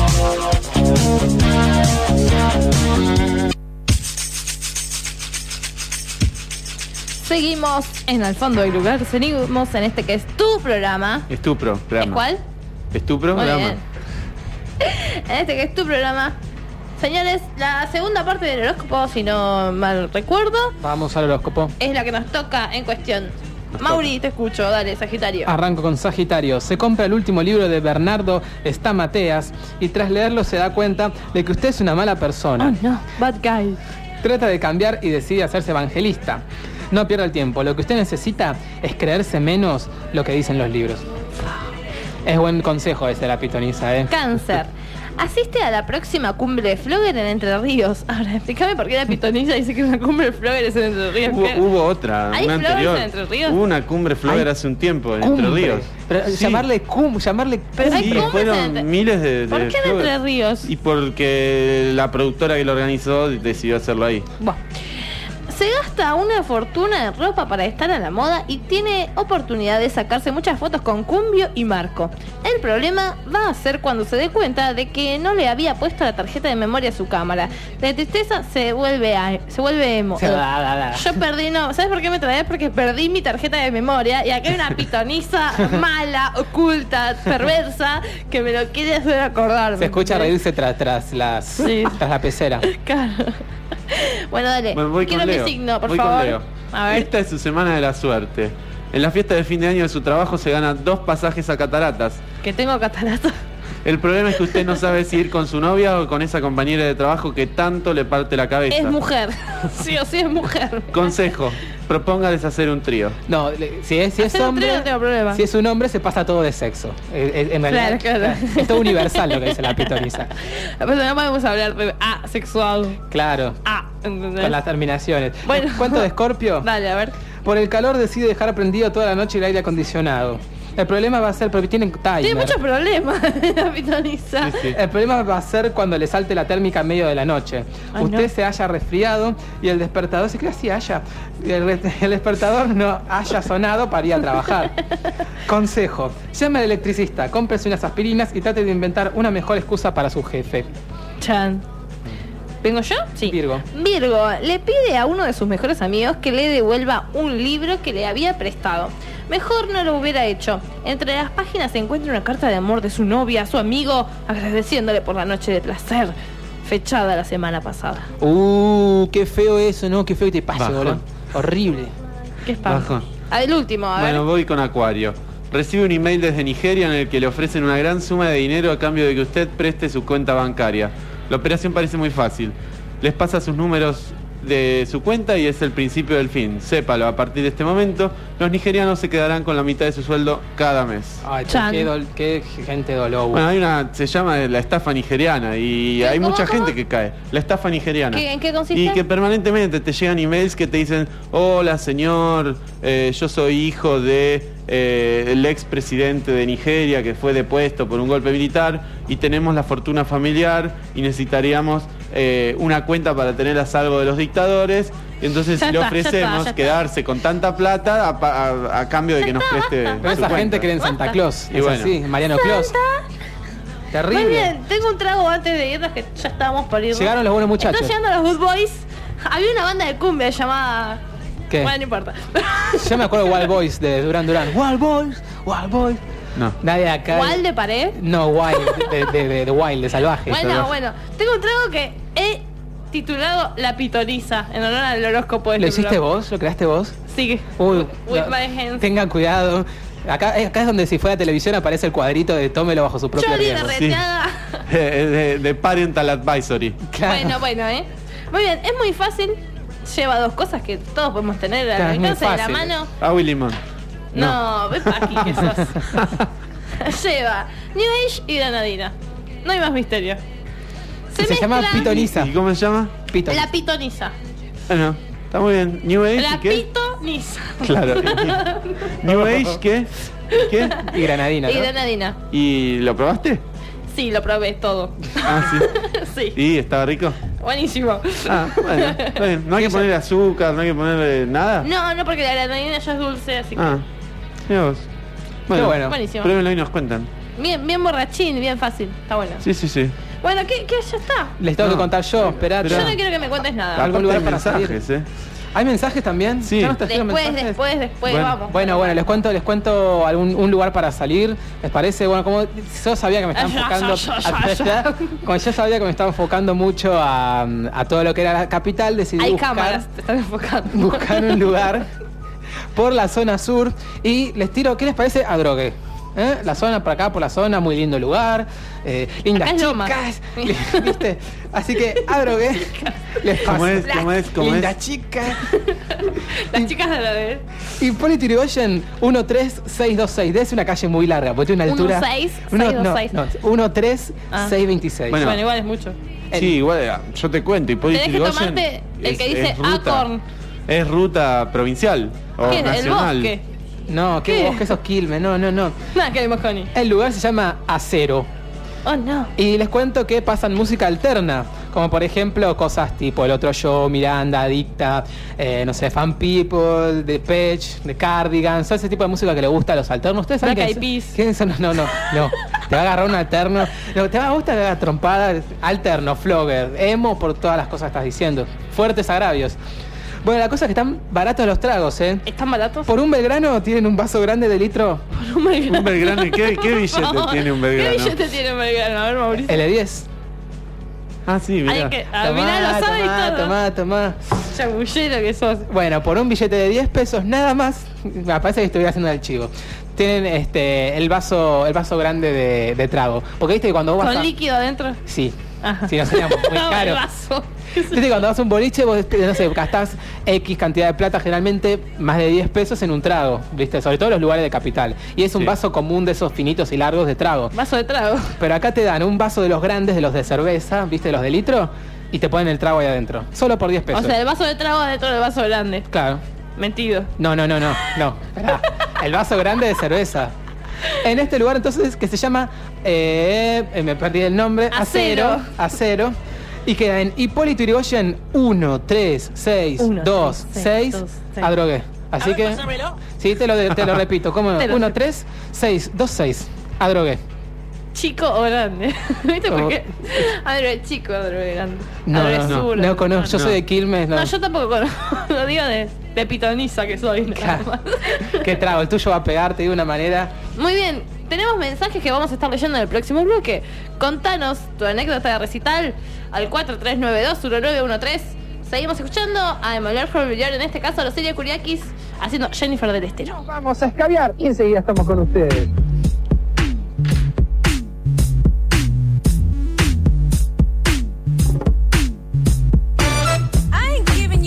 Seguimos en Al fondo hay lugar. Seguimos en este que es tu programa. Es tu programa. ¿Es cuál? Es tu programa. Muy bien. En este que es tu programa. Señores, la segunda parte del horóscopo, si no mal recuerdo, Vamos al horóscopo. es la que nos toca en cuestión. Mauri, te escucho, dale, Sagitario. Arranco con Sagitario. Se compra el último libro de Bernardo Stamateas y tras leerlo se da cuenta de que usted es una mala persona. Oh no, bad guy. Trata de cambiar y decide hacerse evangelista. No pierda el tiempo. Lo que usted necesita es creerse menos lo que dicen los libros. Es buen consejo ese de la pitonisa, ¿eh? Cáncer. Asiste a la próxima cumbre de Flogger en Entre Ríos. Ahora, explícame por qué la pitonisa dice que una cumbre de Flogger es en Entre Ríos. Hubo otra, ¿Hay una Floggers anterior. en Entre Ríos? Hubo una cumbre Flogger hace un tiempo en Entre Cumbre. Ríos. Pero Sí. llamarle Pero hay Sí, cumbres fueron en- miles de ¿Por qué en Flogger. Entre Ríos? Y porque la productora que lo organizó decidió hacerlo ahí. Buah. Se gasta una fortuna en ropa para estar a la moda y tiene oportunidad de sacarse muchas fotos con Cumbio y Marco. El problema va a ser cuando se dé cuenta de que no le había puesto la tarjeta de memoria a su cámara. De tristeza se vuelve emo. Yo perdí, no, ¿sabes por qué me traes? Porque perdí mi tarjeta de memoria y acá hay una pitoniza mala, oculta, perversa que me lo quiere hacer acordar. Se escucha reírse tras la pecera. Claro. Bueno, dale. Bueno, voy Quiero con Leo. mi signo, por Voy favor. con Leo. A ver. Esta es su semana de la suerte. En la fiesta de fin de año de su trabajo se gana 2 pasajes a Cataratas. Que tengo catarata. El problema es que usted no sabe si ir con su novia o con esa compañera de trabajo que tanto le parte la cabeza. Es mujer. Sí o sí es mujer. Consejo, propóngales hacer un trío. No, si es Hacer un hombre, trío no tengo problema. si es un hombre se pasa todo de sexo. En realidad, Claro. es todo universal lo que dice la pitonisa. Pero no podemos hablar de sexual. Claro, ¿Entendés? con las terminaciones. Bueno. ¿Cuánto de Escorpio? Dale, a ver. Por el calor decide dejar prendido toda la noche el aire acondicionado. El problema va a ser, porque tienen timer. Tiene muchos problemas la pitoniza. Sí, sí. El problema va a ser cuando le salte la térmica en medio de la noche. Ay, Usted no. se haya resfriado y el despertador, ¿se cree así haya? El despertador no haya sonado para ir a trabajar. Consejo, llame al electricista, cómprese unas aspirinas y trate de inventar una mejor excusa para su jefe. Chan. ¿Vengo yo? Sí. Virgo. Virgo le pide a uno de sus mejores amigos que le devuelva un libro que le había prestado. Mejor no lo hubiera hecho. Entre las páginas se encuentra una carta de amor de su novia a su amigo, agradeciéndole por la noche de placer, fechada la semana pasada. Qué feo eso, ¿no? Qué feo que te pase, Bajón. boludo. Horrible. ¿Qué espanto? Bajón. El último, a ver. Bueno, voy con Acuario. Recibe un email desde Nigeria en el que le ofrecen una gran suma de dinero a cambio de que usted preste su cuenta bancaria. La operación parece muy fácil. Les pasa sus números de su cuenta y es el principio del fin. Sépalo, a partir de este momento, los nigerianos se quedarán con la mitad de su sueldo cada mes. Ay, Chan. qué gente dolor. Bueno, se llama la estafa nigeriana y hay ¿Cómo, mucha cómo? gente que cae. La estafa nigeriana. ¿En qué consiste? Y que permanentemente te llegan emails que te dicen: hola señor, yo soy hijo de el expresidente de Nigeria que fue depuesto por un golpe militar y tenemos la fortuna familiar y necesitaríamos una cuenta para tener a salvo de los dictadores. Y entonces Ya le está, ofrecemos ya está. quedarse con tanta plata a cambio de que nos preste Pero su esa cuenta. gente cree en Santa Claus. Y Es bueno. así, Mariano Claus. Terrible. Muy bien, tengo un trago antes de irnos que ya estábamos por irnos. Llegaron los buenos muchachos. Están llegando los Good Boys. Había una banda de cumbia llamada... ¿Qué? Bueno, no importa. Yo me acuerdo de Wild Boys de Duran Duran. Wild Boys, Wild Boys. No. Nadie de acá. ¿Cuál de pared? No, Wild, de Wild, de salvaje. Bueno, tengo un trago que he titulado La Pitoniza, en honor al horóscopo de ¿Lo este hiciste blog. vos? ¿Lo creaste vos? Sí. Uy, With no, my hands. tengan cuidado. Acá es donde si fuera televisión aparece el cuadrito de tómelo bajo su propio Chori de riesgo. Reteada. de Parental Advisory. Claro. Bueno, Muy bien, es muy fácil. Lleva dos cosas que todos podemos tener al Claro, es muy alcance de la fácil. mano. Agua y limón. No, ven pa' aquí que sos. Lleva New Age y granadina. No hay más misterio. Se llama mezcla Pitoniza. ¿Y cómo se llama? Pitoniza. La pitoniza. Bueno, está muy bien. New Age, ¿y La qué? pitoniza. Claro. New Age, ¿qué? ¿Qué? Y granadina, Y ¿no? granadina. ¿Y lo probaste? Sí, lo probé todo. Ah, sí. Sí, ¿Y estaba rico? buenísimo. Ah, bueno, está bien. No hay que ponerle azúcar, no hay que ponerle nada. No, porque la granadina ya es dulce, así que... Ah, mira vos. Qué bueno. Buenísimo. Pruébenlo y nos cuentan. Bien borrachín, bien fácil. Está bueno. Sí. Bueno, ¿qué? Ya está. Les tengo No. que contar yo, esperate. Yo no quiero que me cuentes nada. Algo- Aparte lugar hay para salir. mensajes, ¿Hay mensajes también? Sí. ¿Ya nos trajeron mensajes? Después, Bueno. vamos. Bueno, les cuento un lugar para salir. ¿Les parece? Bueno, como yo sabía que me estaba enfocando. Como yo sabía que me estaba enfocando mucho a todo lo que era la capital, decidí Hay buscar, cámaras, te están enfocando. buscar un lugar por la zona sur y les tiro, ¿qué les parece? Adrogué. La zona por acá, por la zona, muy lindo lugar, lindas Acá es Lomas. chicas, ¿viste? Así que Adrogué les paso. ¿Cómo es? Lindas chicas. Las chicas de la de... Hipólito Yrigoyen 13626. Es una calle muy larga, porque tiene una altura. 16626. No, 13626. Bueno. Bueno, igual es mucho. Sí, igual, yo te cuento. Hipólito Tenés que Yrigoyen tomarte el que dice ruta. Acorn. Es ruta provincial o ¿Qué? ¿El nacional. bosque? No, ¿Qué? que vos, que sos Quilmes, no. Nada que ver, Mosconi. El lugar se llama Acero. Oh, no. Y les cuento que pasan música alterna, como por ejemplo cosas tipo El Otro Yo, Miranda, Adicta, no sé, Fan People, Depeche, The Cardigans, todo ese tipo de música que le gusta a los alternos. ¿Ustedes saben Black quiénes Eyed son? Peas. ¿Quiénes son? No. Te va a agarrar un alterno. No, te va a gustar que haga trompada, alterno, flogger, emo por todas las cosas que estás diciendo. Fuertes agravios. Bueno, la cosa es que están baratos los tragos, ¿eh? ¿Están baratos? Por un Belgrano tienen un vaso grande de litro, Por un Belgrano. Un Belgrano, ¿y qué billete Por favor. tiene un Belgrano? ¿Qué billete tiene un Belgrano? A ver, Mauricio. el de 10. Ah, sí, Hay mira. que... Al final lo sabe y todo. Tomá. Chamullero que sos. Bueno, por un billete de 10 pesos nada más, me parece que estuviera haciendo el chivo. Tienen el vaso grande de trago. Porque viste que cuando vos vas ¿Con a... líquido adentro? Sí. Ajá. Sí, no sería muy No, caro. el vaso. Viste que cuando vas a un boliche, vos, no sé, gastás X cantidad de plata, generalmente más de 10 pesos en un trago, viste, sobre todo en los lugares de capital. Y es un Sí. vaso común de esos finitos y largos de trago. Vaso de trago. Pero acá te dan un vaso de los grandes, de los de cerveza, viste, los de litro, y te ponen el trago ahí adentro. Solo por 10 pesos. O sea, el vaso de trago dentro del vaso grande. Claro. Mentido. No. Esperá. El vaso grande de cerveza. En este lugar entonces que se llama, me perdí el nombre, Acero. Y queda en Hipólito Yrigoyen 13626. Adrogué. Así que, sí, te lo repito, ¿cómo no? Te lo 13626. Adrogué. ¿Chico o grande? ¿Viste por Oh. qué? Adrogué chico, adrogué grande. No conozco, yo No. soy de Quilmes. No, yo tampoco conozco. Lo digo de pitoniza que soy. nada Claro. más. ¿Qué trago? El tuyo va a pegarte de una manera. Muy bien, tenemos mensajes que vamos a estar leyendo en el próximo bloque. Contanos tu anécdota de recital al 4392-1913. Seguimos escuchando a Emanuel Jorvillar, en este caso a Lucilia Kuriakis, haciendo Jennifer del Estero. Vamos a escabiar y enseguida estamos con ustedes. I ain't giving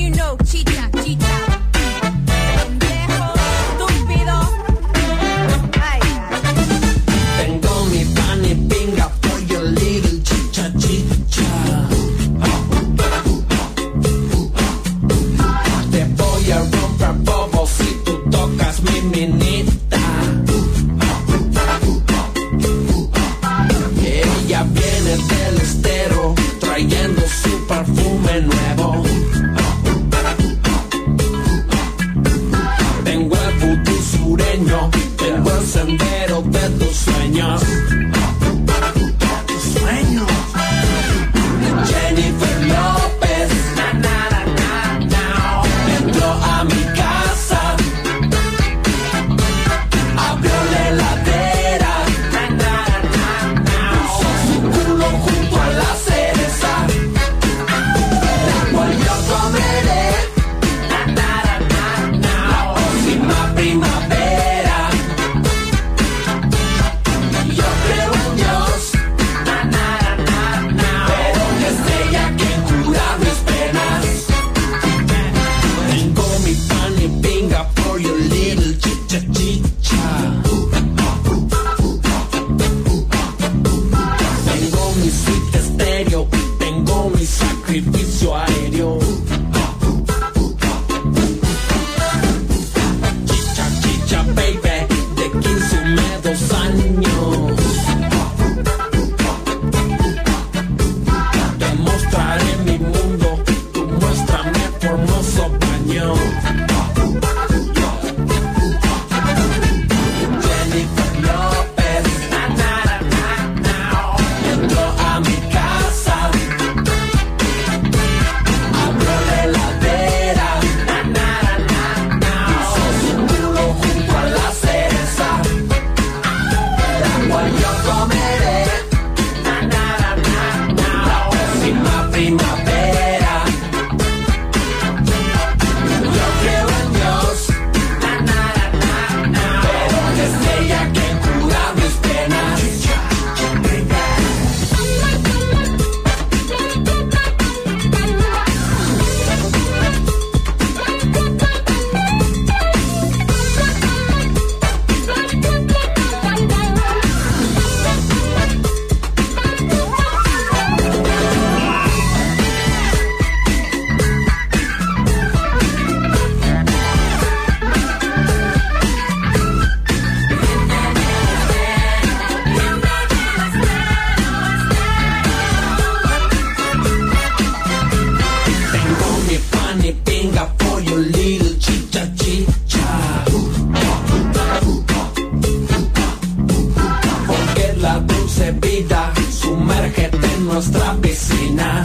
sumérgete en nuestra piscina.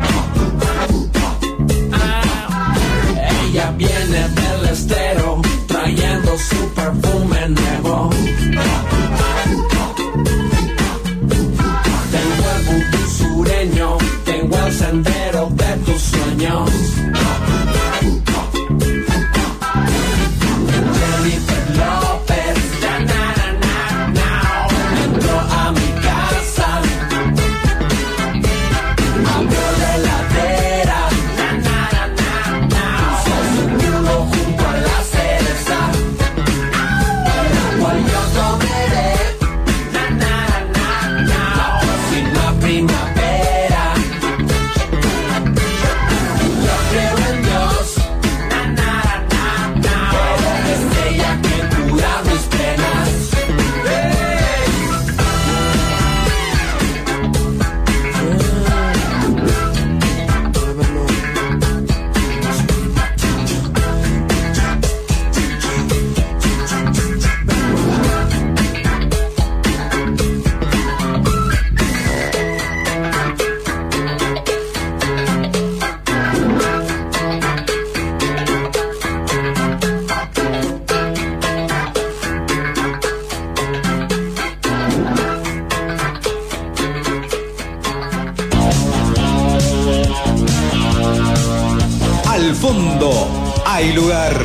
Ella viene del estero, trayendo su perfume nuevo. Tengo el vudú sureño, tengo el sendero de tus sueños. Jennifer López, na na na na, entró a mi casa, abrió la heladera, na na na na, puso su culo junto a la cereza, la cual yo tomaré, na na na na, la próxima primavera. Yo creo en Dios, na na na na, pero es ella quien cura mis penas. Al fondo hay lugar.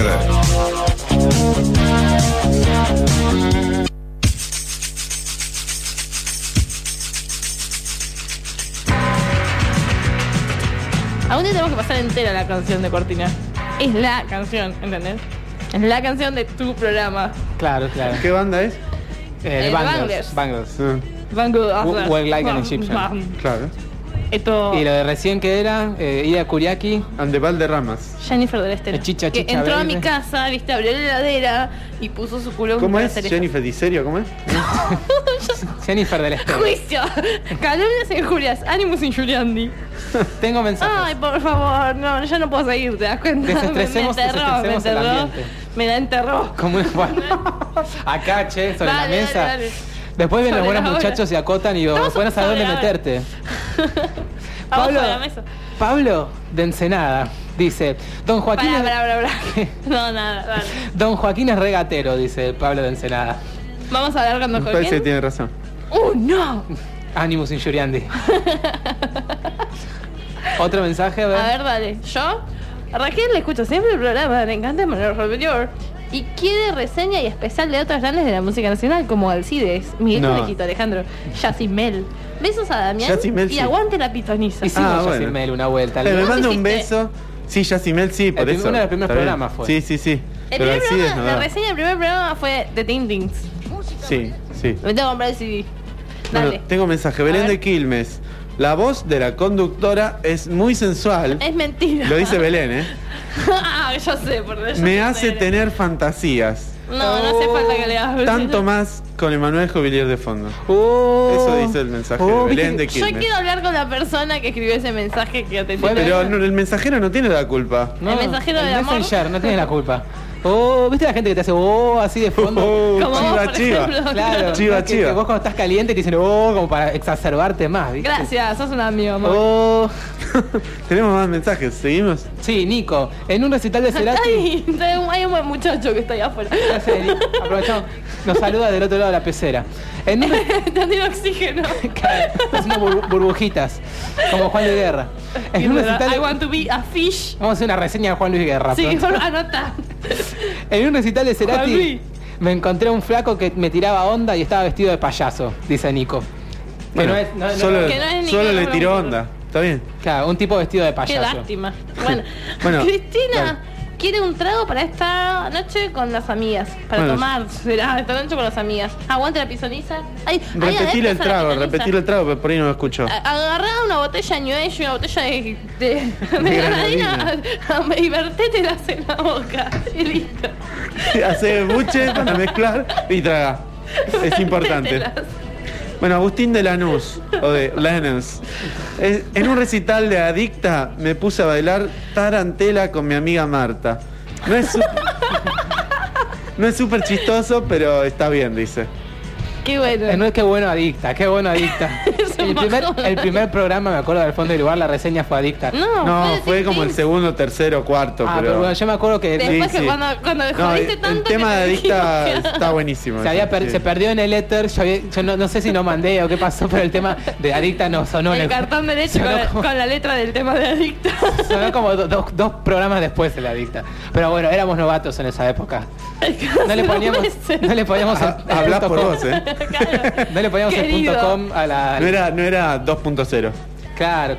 Aún tenemos que pasar entera la canción de Cortina. Es la canción, ¿entendés? Es la canción de tu programa. Claro, claro. ¿Qué banda es? The Bangles. Bangles. Bangles. Walk Like an Egyptian. Claro. Esto. Y lo de recién que era, Ida Kuriaki. Ande Valderramas. Jennifer del Estero. Chicha, que chicha, entró a baby. mi casa, viste, abrió la heladera y puso su culo ¿Cómo junto a la es? cereza. Jennifer Di Serio, ¿cómo es? Jennifer del Estero. Juicio. Calumnias e injurias. Animus injuriandi. Tengo mensajes. Ay, por favor, no, ya no puedo seguir, ¿te das cuenta? Desestresemos me el enterró. ambiente. Me la enterró. Como una... Acá, che, sobre Dale, la mesa. dale. Después vienen los Sobre buenos la hora. muchachos y acotan y Estamos después no sabes sobre dónde la hora. meterte. Abajo de la mesa. Pablo de Ensenada dice, Don Joaquín Pará. No, nada, dale. Don Joaquín es regatero, dice Pablo de Ensenada. Vamos a hablar cuando Me parece que Joaquín. tiene razón. No! Animus injuriandi. Otro mensaje, a ver. A ver, dale. Yo, a Raquel le escucho siempre el programa, le encanta Manuel Robillor. Y quiere reseña y especial de otras grandes de la música nacional, como Alcides, Miguel No. Conejito, Alejandro, Yacimel. Besos a Damián Yacimel, y sí. aguante la pitoniza. Hicimos Ah, ya bueno. sin mail una vuelta. Me ¿Vos manda un hiciste? beso. Sí, Yacimel, sí, por El eso. uno de los primeros Está bien. programas fue. Sí, sí, sí. El Pero primer Alcides programa, no la da. reseña del primer programa fue de Tintings. Sí, sí. Me tengo que comprar el CD. Dale. Bueno, tengo mensaje. Belén ver. de Quilmes. La voz de la conductora es muy sensual. Es mentira. Lo dice Belén, ¿eh? Ah, yo sé, por Dios. Me hace tener fantasías. No, no hace falta que le hagas. Tanto más con Emanuel Jovillier de fondo. Oh. Eso dice el mensaje de Belén de Yo Quilmes. quiero hablar con la persona que escribió ese mensaje que atendió. Pero no, el mensajero no tiene la culpa. No, El mensajero el del amor. Messenger no tiene la culpa. Oh, ¿viste la gente que te hace oh así de fondo? Como vos, chiva, por chiva. ejemplo. Claro, Chiva, que chiva. vos cuando estás caliente te dicen oh, como para exacerbarte más, ¿viste? Gracias, sos un amigo, amor. Oh. Tenemos más mensajes, ¿seguimos? Sí, Nico, en un recital de Cerati. Ay, hay un buen muchacho que está ahí afuera. Gracias, Nico. Aprovechamos, nos saluda del otro lado de la pecera. En un Está tiene oxígeno. haciendo burbujitas, como Juan Luis Guerra. En un recital I want to be a fish. Vamos a hacer una reseña de Juan Luis Guerra. Sí, pronto. anota. En un recital de Juan Cerati Luis. me encontré un flaco que me tiraba onda y estaba vestido de payaso, dice Nico. Que Bueno, solo, Que no es ni solo que le no tiró lo- onda. ¿Está bien? Claro, un tipo vestido de Qué payaso. lástima. Bueno, Bueno, Cristina claro. quiere un trago para esta noche con las amigas. Para Bueno. tomar, será esta noche con las amigas. Aguante la pisoniza. Ay, Repetir el trago, repetir el trago, pero por ahí no lo escucho. Agarrá una botella de New Age y una botella de granadina. granadina y vertételas en la boca. Y listo. Hace buche para mezclar y traga. Es importante. Vertételas. Bueno, Agustín de Lanús, o de Lanús. En un recital de Adicta me puse a bailar tarantela con mi amiga Marta. No es súper chistoso, pero está bien, dice. Qué bueno. No es que bueno adicta, qué bueno adicta. Es un el primer programa, me acuerdo del fondo del lugar, la reseña fue Adicta. No, fue como el segundo, tercero, cuarto. Pero bueno, yo me acuerdo que después que cuando jodiste tanto el tema de Adicta está buenísimo. Se perdió en el éter. Yo no sé si no mandé o qué pasó, pero el tema de Adicta no sonó. El cartón de leche con la letra del tema de Adicta. Sonó como dos programas después de la Adicta. Pero bueno, éramos novatos en esa época. No le poníamos hablar por vos, Claro. No le poníamos Querido. el .com a la... No era 2.0. Claro.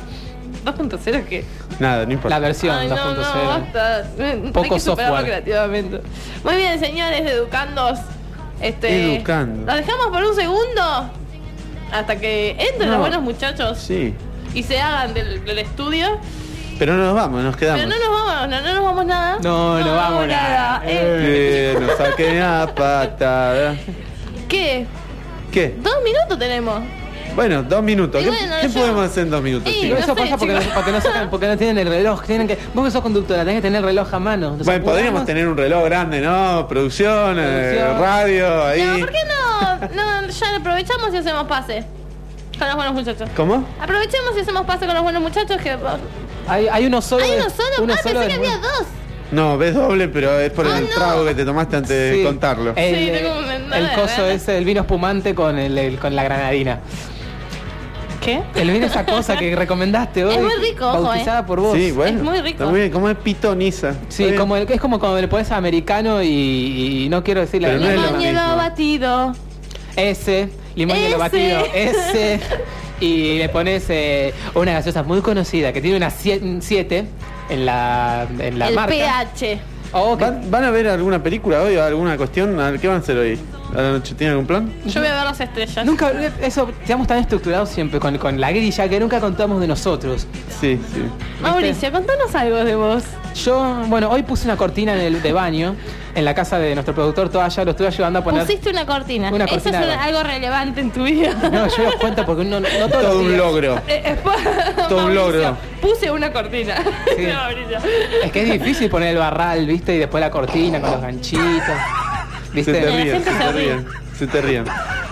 2.0 ¿qué? Nada, no importa. La versión 2.0. No, basta. Poco Hay que superarlo software. creativamente. Muy bien, señores de Educandos. Educando. ¿Lo dejamos por un segundo? Hasta que entren los buenos muchachos Sí. y se hagan del estudio. Pero no nos vamos, nos quedamos. Pero no nos vamos nada. No vamos nada. Nos saquen a patada. ¿Qué? ¿Qué? 2 minutos tenemos. Bueno, 2 minutos. Y ¿Qué, bueno, qué yo- podemos hacer en 2 minutos, Y chicos? no Eso sé, pasa chicos. porque no tienen el reloj. Vos que sos conductora, tenés que tener el reloj a mano. Entonces, Bueno, podríamos ¿podemos? tener un reloj grande, ¿no? Producción. Radio, ahí. No, ¿por qué no? Ya lo aprovechamos y hacemos pase con los buenos muchachos. ¿Cómo? Aprovechemos y hacemos pase con los buenos muchachos que... Hay uno solo. ¿Hay uno solo? Pensé que de- había 2. No, ves doble, pero es por Ah, el no. trago que te tomaste antes de Sí. contarlo. El, Sí, tengo un- el coso ese, el vino espumante con con la granadina. ¿Qué? El vino, esa cosa que recomendaste hoy. Es muy rico, ojo, bautizada por vos. Sí, bueno. Es muy rico. Está muy bien, como es pitoniza. Sí, es como cuando le pones americano y no quiero decir la Pero no es lo Limón hielo mismo. batido. ese, limón hielo Ese. batido, ese. Y le pones una gaseosa muy conocida que tiene una 7 en la El marca. pH. Oh, que- ¿Van a ver alguna película hoy o alguna cuestión? ¿Qué van a hacer hoy? ¿A la noche tienen algún plan? Yo voy a ver las estrellas. Nunca, eso, estamos tan estructurados siempre con la grilla que nunca contamos de nosotros. Sí, sí. Mauricio, contanos algo de vos. Yo, bueno, hoy puse una cortina de baño en la casa de nuestro productor Toalla, lo estuve ayudando a poner. Pusiste una cortina. Una Eso cortina es de- algo relevante en tu vida. No, yo los cuento porque no todos Todo los un días. logro. Todo un logro. Puse una cortina. Sí. Mauricio. Es que es difícil poner el barral, ¿viste? Y después la cortina con los ganchitos. Se ¿Viste? te La ríen, gente se se te ríe. ríen. Se te ríen.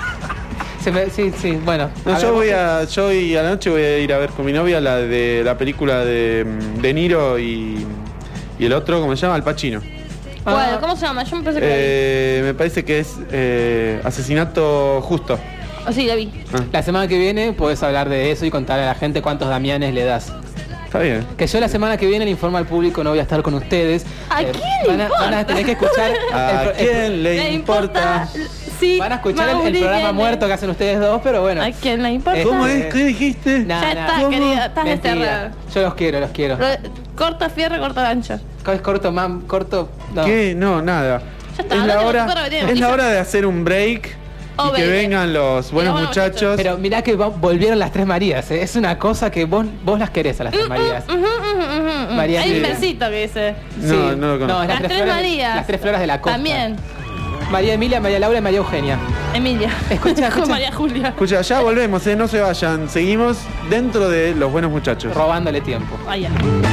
Sí, bueno. No, A yo ver, yo hoy a la noche voy a ir a ver con mi novia la de la película de De Niro y el otro, ¿cómo se llama? Al Pacino. Bueno, ¿cómo se llama? Yo me pensé que Me parece que es Asesinato Justo. la vi. Oh, sí, la vi. La semana que viene podés hablar de eso y contarle a la gente cuántos Damianes le das. Está bien. Que yo la semana que viene le informo al público, no voy a estar con ustedes. ¿A quién le van a tener que escuchar ¿A quién le importa? Sí, Van a escuchar el Mauri programa viene. muerto que hacen ustedes dos, pero bueno. ¿A quién le importa? ¿Cómo es? ¿Qué dijiste? Nah, Ya está, ¿cómo? querida, estás Mentira. desterrada. Yo los quiero. Corta fierro, corta gancho. Es corto, corto. No. ¿Qué? No, nada. Ya está, es la hablate hora, con tu es noticias. la hora de hacer un break Oh, y que baby. vengan los buenos buenos muchachos. Pero mirá que volvieron las tres Marías, ¿eh? Es una cosa que vos las querés a las tres Marías. María Hay un Emilia. versito que dice. No, no lo conozco. es Las tres flores, Marías. Las tres floras de la costa. También. María Emilia, María Laura y María Eugenia. Emilia. Escucha. Con María Julia. Escucha, ya volvemos, no se vayan. Seguimos dentro de los buenos muchachos. Robándole tiempo. Vaya.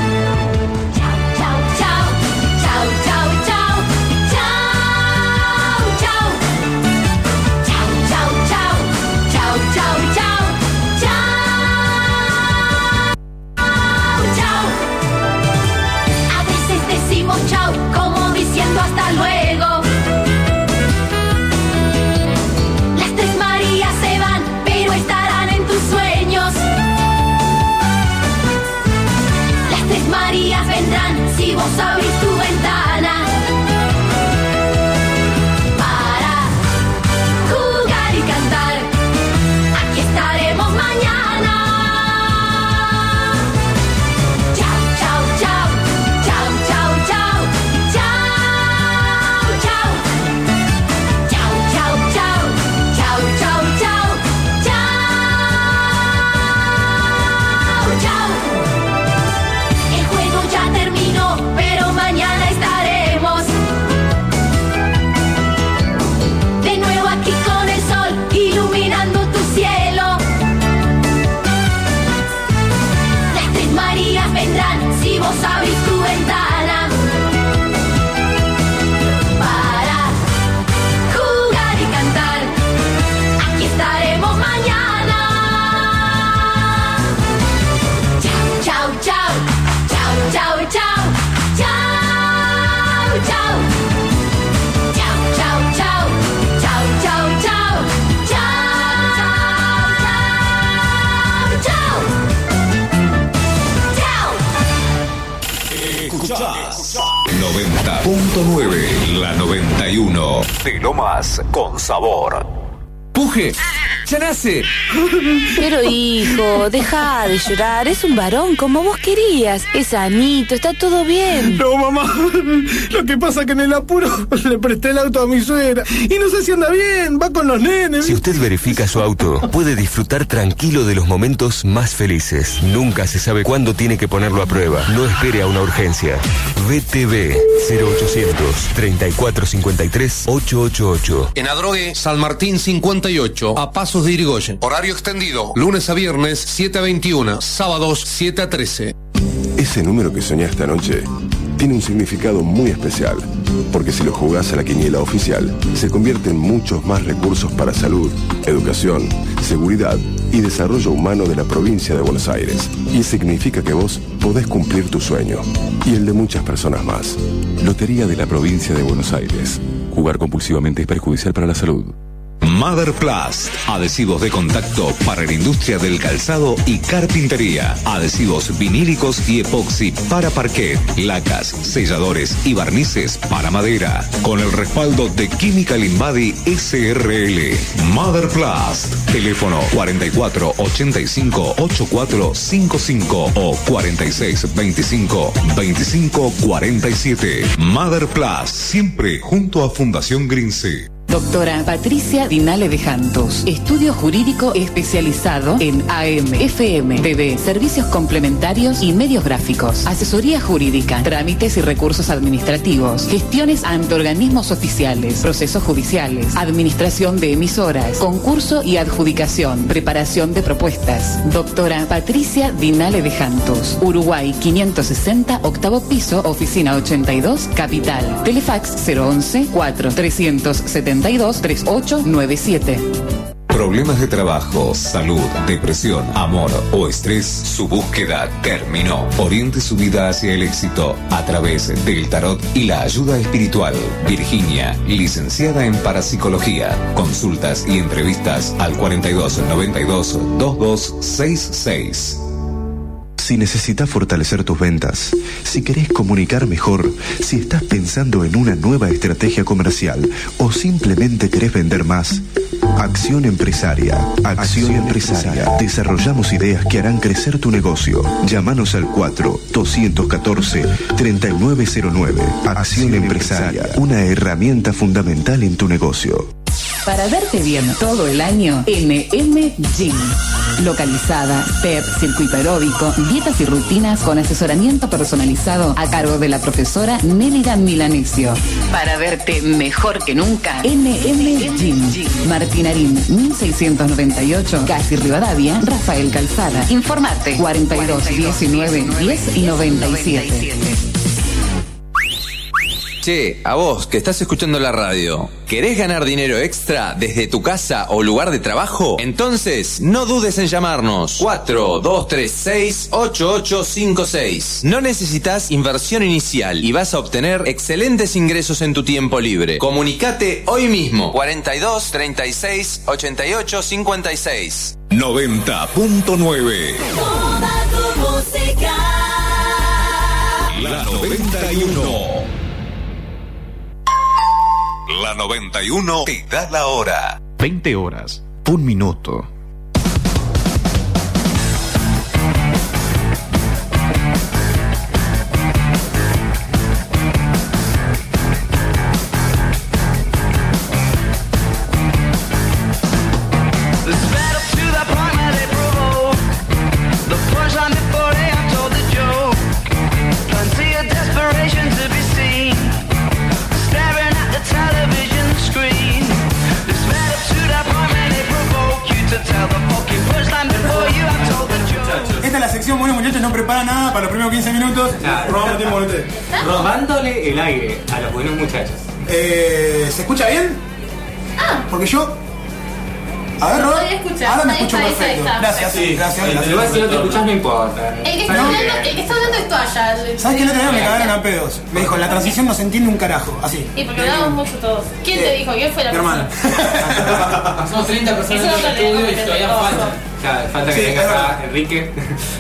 A veces decimos chau, como diciendo hasta luego. Las tres Marías se van, pero estarán en tus sueños. Las tres Marías vendrán si vos abrís tu ventana. Para jugar y cantar, aquí estaremos mañana. Chau, chau, chau, chau, chau, chau, chau, chau. Chau, chau, chau, chau, chau, chau, chau, chau. El juego ya terminó, pero mañana estaremos de nuevo aquí con el sol iluminando tu cielo. Las tres Marías vendrán si vos abrís tu ventana. Para jugar y cantar, aquí estaremos mañana. 90.9, la 91. De lo más con sabor. ¡Puje! ¡Ya nace! Pero hijo, deja de llorar. Es un varón como vos querías. Es sanito, está todo bien. No, mamá. Lo que pasa es que en el apuro le presté el auto a mi suegra. Y no sé si anda bien, va con los nenes. Si usted verifica su auto, puede disfrutar tranquilo de los momentos más felices. Nunca se sabe cuándo tiene que ponerlo a prueba. No espere a una urgencia. VTV 0800 3453 888. En Adrogué, San Martín 58, a Pasos de Irigoyen. Horario extendido, lunes a viernes 7 a 21, sábados 7 a 13. Ese número que soñaste anoche tiene un significado muy especial, porque si lo jugás a la quiniela oficial, se convierte en muchos más recursos para salud, educación, seguridad y desarrollo humano de la provincia de Buenos Aires. Y significa que vos podés cumplir tu sueño, y el de muchas personas más. Lotería de la provincia de Buenos Aires. Jugar compulsivamente es perjudicial para la salud. Motherplast, adhesivos de contacto para la industria del calzado y carpintería, adhesivos vinílicos y epoxi para parquet, lacas, selladores y barnices para madera, con el respaldo de Chemical Invadi SRL. Motherplast, teléfono 44 85 8455 o 46 25 25 47. Motherplast, siempre junto a Fundación Grince. Doctora Patricia Dinale de Jantos. Estudio jurídico especializado en AM, FM, TV, servicios complementarios y medios gráficos. Asesoría jurídica, trámites y recursos administrativos, gestiones ante organismos oficiales, procesos judiciales, administración de emisoras, concurso y adjudicación, preparación de propuestas. Doctora Patricia Dinale de Jantos. Uruguay 560, octavo piso, oficina 82, Capital. Telefax 011 4372 3897. Problemas de trabajo, salud, depresión, amor o estrés, su búsqueda terminó. Oriente su vida hacia el éxito a través del tarot y la ayuda espiritual. Virginia, licenciada en parapsicología. Consultas y entrevistas al 4292 2266. Si necesitas fortalecer tus ventas, si querés comunicar mejor, si estás pensando en una nueva estrategia comercial o simplemente querés vender más, Acción Empresaria. Acción Empresaria. Desarrollamos ideas que harán crecer tu negocio. Llámanos al 4-214-3909. Acción Empresaria. Una herramienta fundamental en tu negocio. Para verte bien todo el año, MM Gym. Localizada, PEP, circuito aeróbico, dietas y rutinas con asesoramiento personalizado a cargo de la profesora Nénera Milanesio. Para verte mejor que nunca, MM Gym. Martinarín, 1698, Casi Rivadavia, Rafael Calzada. Informate, 42 19 10 97. Che, a vos que estás escuchando la radio, ¿querés ganar dinero extra desde tu casa o lugar de trabajo? Entonces, no dudes en llamarnos. 4236-8856. No necesitas inversión inicial y vas a obtener excelentes ingresos en tu tiempo libre. Comunicate hoy mismo. 42 36 88 56. 90.9. Toda tu música. La 91. La 91 te da la hora. 20 horas, 1 minuto. Esta es la sección, bueno muchachos, no prepara nada para los primeros 15 minutos. Robamos tiempo con ustedes. Robándole el aire a los buenos muchachos. ¿Se escucha bien? Porque yo A ver, Robert. Podría escuchar. Ahora me Ahí escucho está, ahí perfecto. está. Gracias, Sí. gracias. Igual si no te escuchás no importa. El que está hablando es Toalla. ¿Sabes qué? El otro día me cagaron a pedos. Me dijo, la transición no se entiende un carajo. Así. Y porque hablamos mucho todos. ¿Quién te dijo? ¿Quién fue la Mi hermana. Somos 30 personas en el estudio y todavía falta. Falta que venga acá Enrique.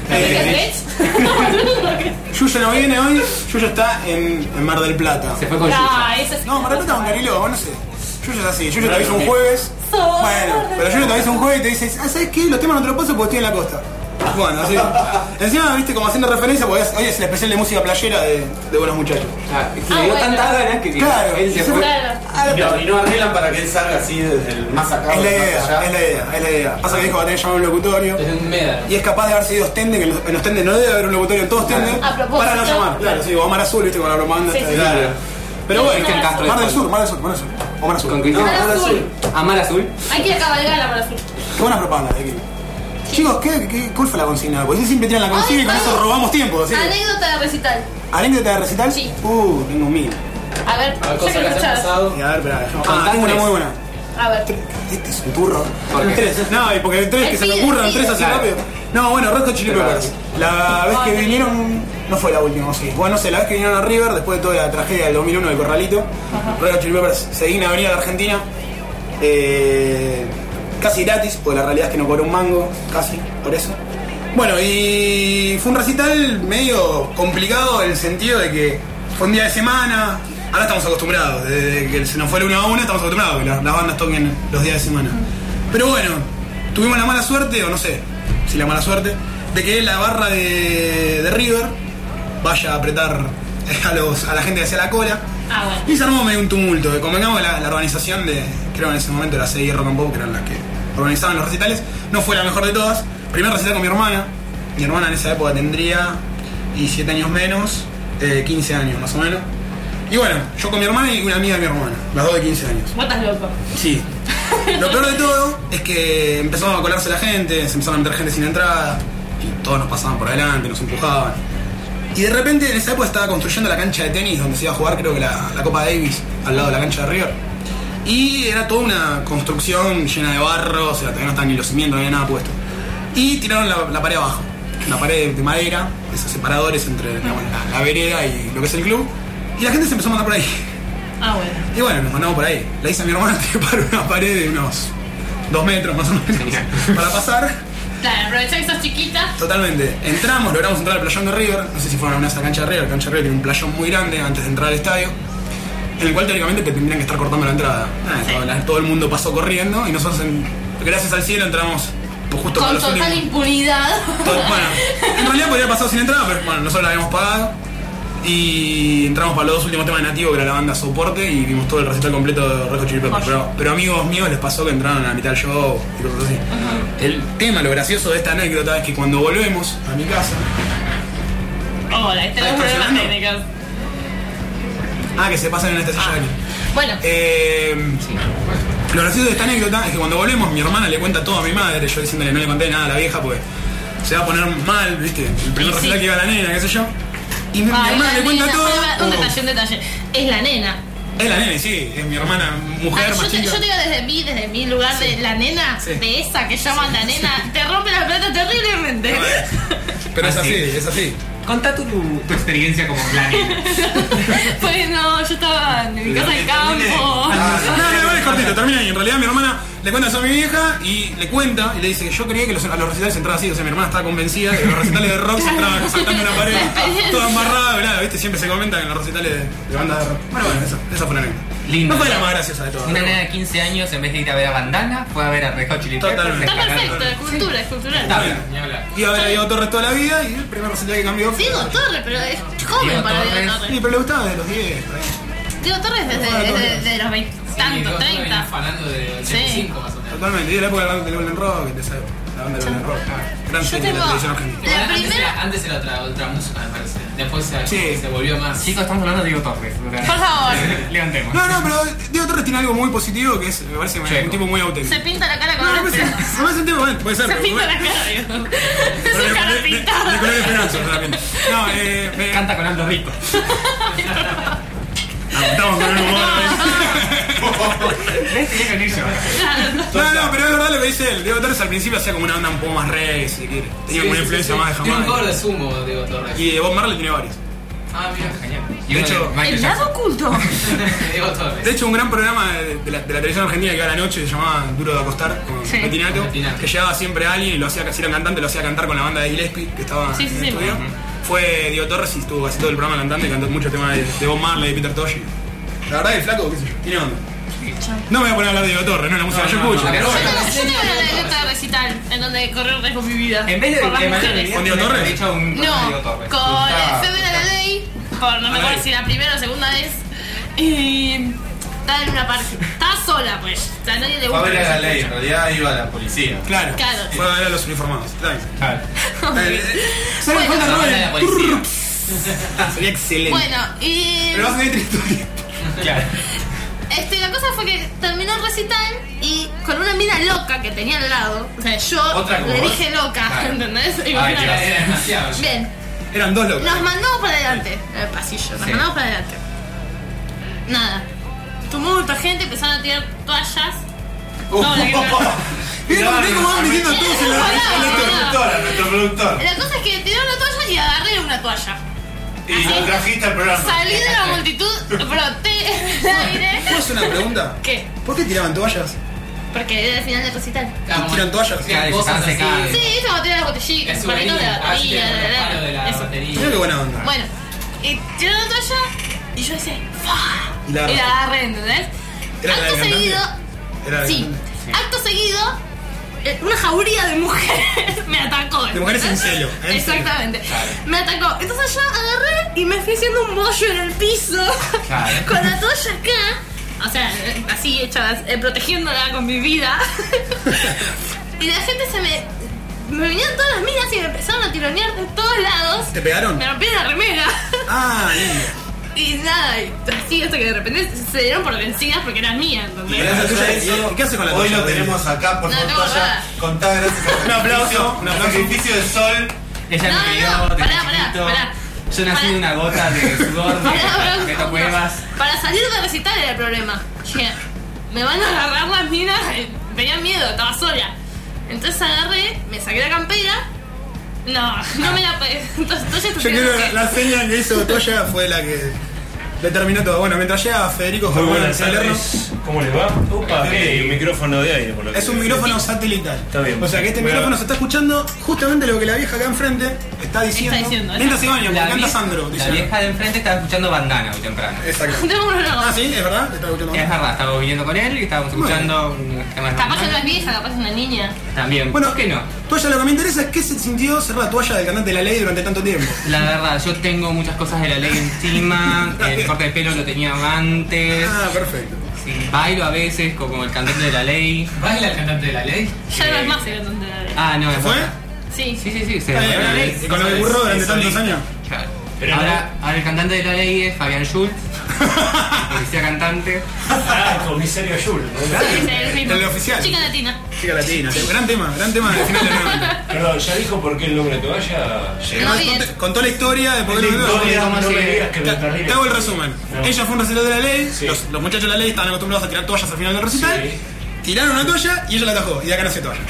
Yuya no viene hoy. Yuya está en Mar del Plata. Se fue con Ah, Yuya. ese es. No, Mar del Plata con Cariló, no sé. Yuya es así. Yuya te avisa un jueves. Bueno, pero Yuya te avisa un jueves y te dice, ¿sabes qué? Los temas no te los paso porque estoy en la costa. Bueno, así. Encima, viste, como haciendo referencia, porque hoy es el especial de música playera de Buenos Muchachos. Le dio tantas ganas que Claro. él se fue. Y no arreglan para que él salga así desde el más acá. Es la idea. Pasa que dijo que va a tener que llamar un locutorio. Y es capaz de haber seguido Stende, que en los Tende no debe haber un locutorio en todos Tende. A propósito. Para no llamar. Claro, sí, Omar Azul, viste, con la propaganda. Sí, sí. Claro. Pero bueno, Cristian Castro Mar del de Sur. Omar Azul. Con Cristian Amar Azul. Amar Azul. Hay que ir a cabalgar a Amar Azul. Qué buena propaganda de aquí. Chicos, ¿cuál fue la consigna? Porque siempre tiran la consigna y con eso robamos tiempo. ¿Sí? Anécdota de recital. ¿Anécdota de recital? Sí. Tengo 1000. A ver, yo quiero escuchar. Y a ver, espera. Tengo una muy buena. A ver. Este es un turro. ¿Por qué? Tres. No, y porque tres que se me ocurran, tres así rápido. No, bueno, Red Hot Chili Peppers. La vez que vinieron, no fue la última, sí. Bueno, no sé, la vez que vinieron a River, después de toda la tragedia del 2001 del Corralito, Red Hot Chili Peppers se digna a venir a la Argentina. Casi gratis, porque la realidad es que no cobró un mango, casi, por eso. Bueno, y fue un recital medio complicado en el sentido de que fue un día de semana. Ahora estamos acostumbrados, desde que se nos fue el 1 a 1 estamos acostumbrados a que las bandas toquen los días de semana. Pero bueno, tuvimos la mala suerte, o no sé si la mala suerte, de que la barra de River vaya a apretar a la gente hacia la cola. Ah, bueno. Y se armó medio un tumulto. Convengamos que la organización de, creo en ese momento la CI Rock and Pop, que eran las que organizaban los recitales, no fue la mejor de todas. Primer recital con mi hermana. Mi hermana en esa época tendría 7 años menos, 15 años más o menos. Y bueno, yo con mi hermana y una amiga de mi hermana, las dos de 15 años. ¿Vos estás loco? Sí. Lo peor de todo es que empezó a colarse la gente, se empezaron a meter gente sin entrada, y todos nos pasaban por adelante, nos empujaban. Y de repente en esa época estaba construyendo la cancha de tenis donde se iba a jugar, creo que la Copa Davis, al lado de la cancha de River. Y era toda una construcción llena de barro, o sea, todavía no estaban ni los cimientos, no había nada puesto. Y tiraron la pared abajo, una pared de madera, esos separadores entre digamos, la vereda y lo que es el club. Y la gente se empezó a mandar por ahí. Ah, bueno. Y bueno, nos mandamos por ahí. Le hice a mi hermana trepar una pared de unos 2 metros más o menos para pasar. Claro, aprovechá que sos chiquita. Totalmente. Entramos, logramos entrar al playón de River. No sé si fueron a esa cancha de River. La cancha de River tiene un playón muy grande antes de entrar al estadio, en el cual teóricamente te tendrían que estar cortando la entrada. Todo el mundo pasó corriendo y nosotros, gracias al cielo, entramos justo Con los total últimos. impunidad. Bueno, en realidad podría haber pasado sin entrada, pero bueno, nosotros la habíamos pagado. Y entramos para los 2 últimos temas de Nativo, que era la banda Soporte, y vimos todo el recital completo de Red Hot Chili Peppers. Pero amigos míos les pasó que entraron a la mitad del show y cosas así. El tema, lo gracioso de esta anécdota es que cuando volvemos a mi casa... Hola, tenemos problemas técnicos. Que se pasan en esta silla de aquí. Bueno. Lo gracioso de esta anécdota es que cuando volvemos mi hermana le cuenta todo a mi madre, yo diciéndole no le conté nada a la vieja porque se va a poner mal, viste, el primer recital que iba la nena, qué sé yo. Y mi hermana le cuenta todo. Un detalle. Es la nena. Es la nena, sí, es mi hermana, mujer, más chica. Yo te digo desde mi lugar de la nena, de esa que llaman la nena, te rompe la plata terriblemente. Pero es así. Contá tu experiencia como la nena. Pues no, yo estaba en mi casa de campo. No, es cortito, termina ahí. En realidad mi hermana le cuenta eso a mi vieja y le cuenta y le dice que yo creía que a los recitales se entraba así. O sea, mi hermana estaba convencida de que los recitales de rock se entraban saltando una pared, toda amarrada, nada, viste, siempre se comenta que en los recitales de bandas de rock. Bueno, esa fue la anécdota. Lindo. No fue la más graciosa de todas. Una nena de 15 años, en vez de ir a ver a Bandana, fue a ver a Red Hot Chili Peppers. Totalmente. Está perfecto, es cultura, es cultural. Está bien, ni hablar. Iba a ver a Diego Torres toda la vida y el primer recital que cambió fue... Diego Torres, pero es joven para Diego Torres. Sí, pero le gustaba de los 10, por ahí. Diego Torres desde los 20 tanto, 30. Hablando de 85 más o menos. Totalmente, y de la época del Golden Rock, la banda del Golden Rock. Gran serie de la televisión argentina. Antes era otra música, me parece. Después se volvió más. Chicos, estamos hablando de Diego Torres. Por favor. Levantemos. No, pero Diego Torres tiene algo muy positivo que es, me parece un tipo muy auténtico. Se pinta la cara con No, me parece un tipo, bueno, puede ser. Se pinta la cara, digo. Es un cara pintada. De color esperanza, solamente. No, canta con Aldo Rico. Estamos con un humor. No, pero es verdad lo que dice él. Diego Torres al principio hacía como una onda un poco más reggae, si quiere. Tenía como una influencia más de Tiene un Jamaica. cover de sumo, Diego Torres. Y de Bob Marley tiene varios. Ah, mira, genial. De hecho, El lado oculto. Diego Torres. de hecho, un gran programa de la televisión argentina que iba a la noche se llamaba Duro de Acostar con Sí. Petinato, Petinato. que llegaba siempre a alguien y lo hacía, si era cantante, lo hacía cantar con la banda de Gillespie, que estaba Sí, sí, en el sí. estudio. Fue Diego Torres y estuvo casi todo el programa cantando y cantó muchos temas de Bob Marley, de Peter Tosh. La verdad, el flaco, qué sé yo, tiene onda. No me voy a poner a hablar de Diego Torres, no es la música que yo escucho. Yo tengo una anécdota de recital en donde corrió riesgo mi vida. En vez de por las que mujeres. ¿Con Diego Torres? he dicho un No, Diego Torres. con Femen a la Ley, por no me acuerdo si la primera o segunda vez. Y estaba en una parte. Estaba sola, pues. O sea, a nadie le Fue a gusta. ver a la que se ley, en escuche. realidad iba a la policía. Claro, Claro. fue a ver a los uniformados. Claro. ¿Sabes Bueno. cuántas Ahora la policía. Sería excelente. Bueno, y. Pero vas a tener otra historia. Claro. La cosa fue que terminó el recital y con una mina loca que tenía al lado. O sea, yo Otra como le vos. dije loca, Claro. ¿entendés? Ay, Imagínate. era demasiado. Bien, Eran dos locos. nos mandamos para adelante en el pasillo, nos Sí. mandamos para adelante. Nada. Tumulto, gente, empezaron a tirar toallas. No, la que Mirá cómo van metiendo todos en la Nuestro productor. La cosa es que tiraron la toalla y agarré una toalla. Y lo trajiste al programa. Salí de la multitud, broté en el aire. ¿Puedo hacer una pregunta? ¿Qué? ¿Por qué tiraban toallas? Porque era el final del recital. ¿Tiran toallas? Claro, cosas así. Sí, esa botella de botellitas, Es un patito de souvenir. Ah, sí, batería, el regalo de la eso. batería. Mira qué buena onda. Bueno, y tiró la toalla y yo decía, ¡fua! Y la Y la agarré, ¿entendés? ¿Era la Acto del seguido, cantante? Era la del sí, cantante. acto seguido, una jauría de mujeres me atacó. De mujeres en ¿entendés? celo. en Exactamente. Me atacó. Entonces yo agarré y me fui haciendo un bollo en el piso Claro. con la toalla acá. O sea, así hecha, protegiéndola con mi vida. Y la gente me venían todas las minas y me empezaron a tironear de todos lados. ¿Te pegaron? Me rompieron la remera. Ah, lindo. Y nada, y así hasta que de repente se dieron por vencidas porque eran mías, Y ¿entendés? gracias a eso, ¿Qué hace con la hoy toalla? lo tenemos acá, por No, favor, tengo toalla. nada. Contá gracias al Un aplauso, sacrificio, un al aplauso. sacrificio del sol. Ella No, me pidió no, desde pará, chiquito. pará. Yo nací de una gota de sudor de cuevas. Para salir de recital era el problema. Dije, me van a agarrar las minas. Tenía miedo, estaba sola. Entonces agarré, me saqué la campera. No me la pegué. Entonces Yo quiero la seña que hizo Toya fue la que determinó todo. Bueno, mientras llega Federico Muy Jorge buenas Salerno. tardes. ¿Cómo les va? Upa, hay un micrófono de aire, por lo que Es un veo. micrófono satelital. Está bien. O sea que este Voy a- micrófono se está escuchando justamente lo que la vieja acá enfrente está diciendo. Mientras se baña, porque canta Sandro. La dice. vieja de enfrente estaba escuchando Bandana hoy temprano. Exacto. Ah, sí, es verdad. Está escuchando. Es verdad, estábamos viniendo con él y estábamos escuchando temas de Capaz que no Bandana. es vieja, capaz es una niña. También, Bueno, ¿por qué no? Toya, lo que me interesa es qué se sintió ser la toalla del cantante de La Ley durante tanto tiempo. La verdad, yo tengo muchas cosas de la ley encima, el corte de pelo lo tenía antes. Ah, perfecto. Sí, bailo a veces como el cantante de la ley. ¿Baila el cantante de la ley? Ya no es más el cantante de la ley. Ah, no, ¿Se fue? Sí. Sí, se Está bien, la ley. y con lo que curró durante tantos años. Claro. Pero ahora el cantante de la ley es Fabián Schultz, policía cantante. Ah, el comisario Yul. Sí, sí, el mismo. El oficial. Chica latina. Chica latina. Gran tema de final de 90. Perdón, ¿ya dijo por qué el nombre de toalla? No, bien. Contó la historia de por qué La lo historia, ¿cómo no se- me digas que me perdí. Te hago el resumen. No. Ella fue un recital de La Ley. Sí. Los muchachos de La Ley estaban acostumbrados a tirar toallas al final del recital. Sí. Tiraron una toalla y ella la atajó. Y de acá nació toalla.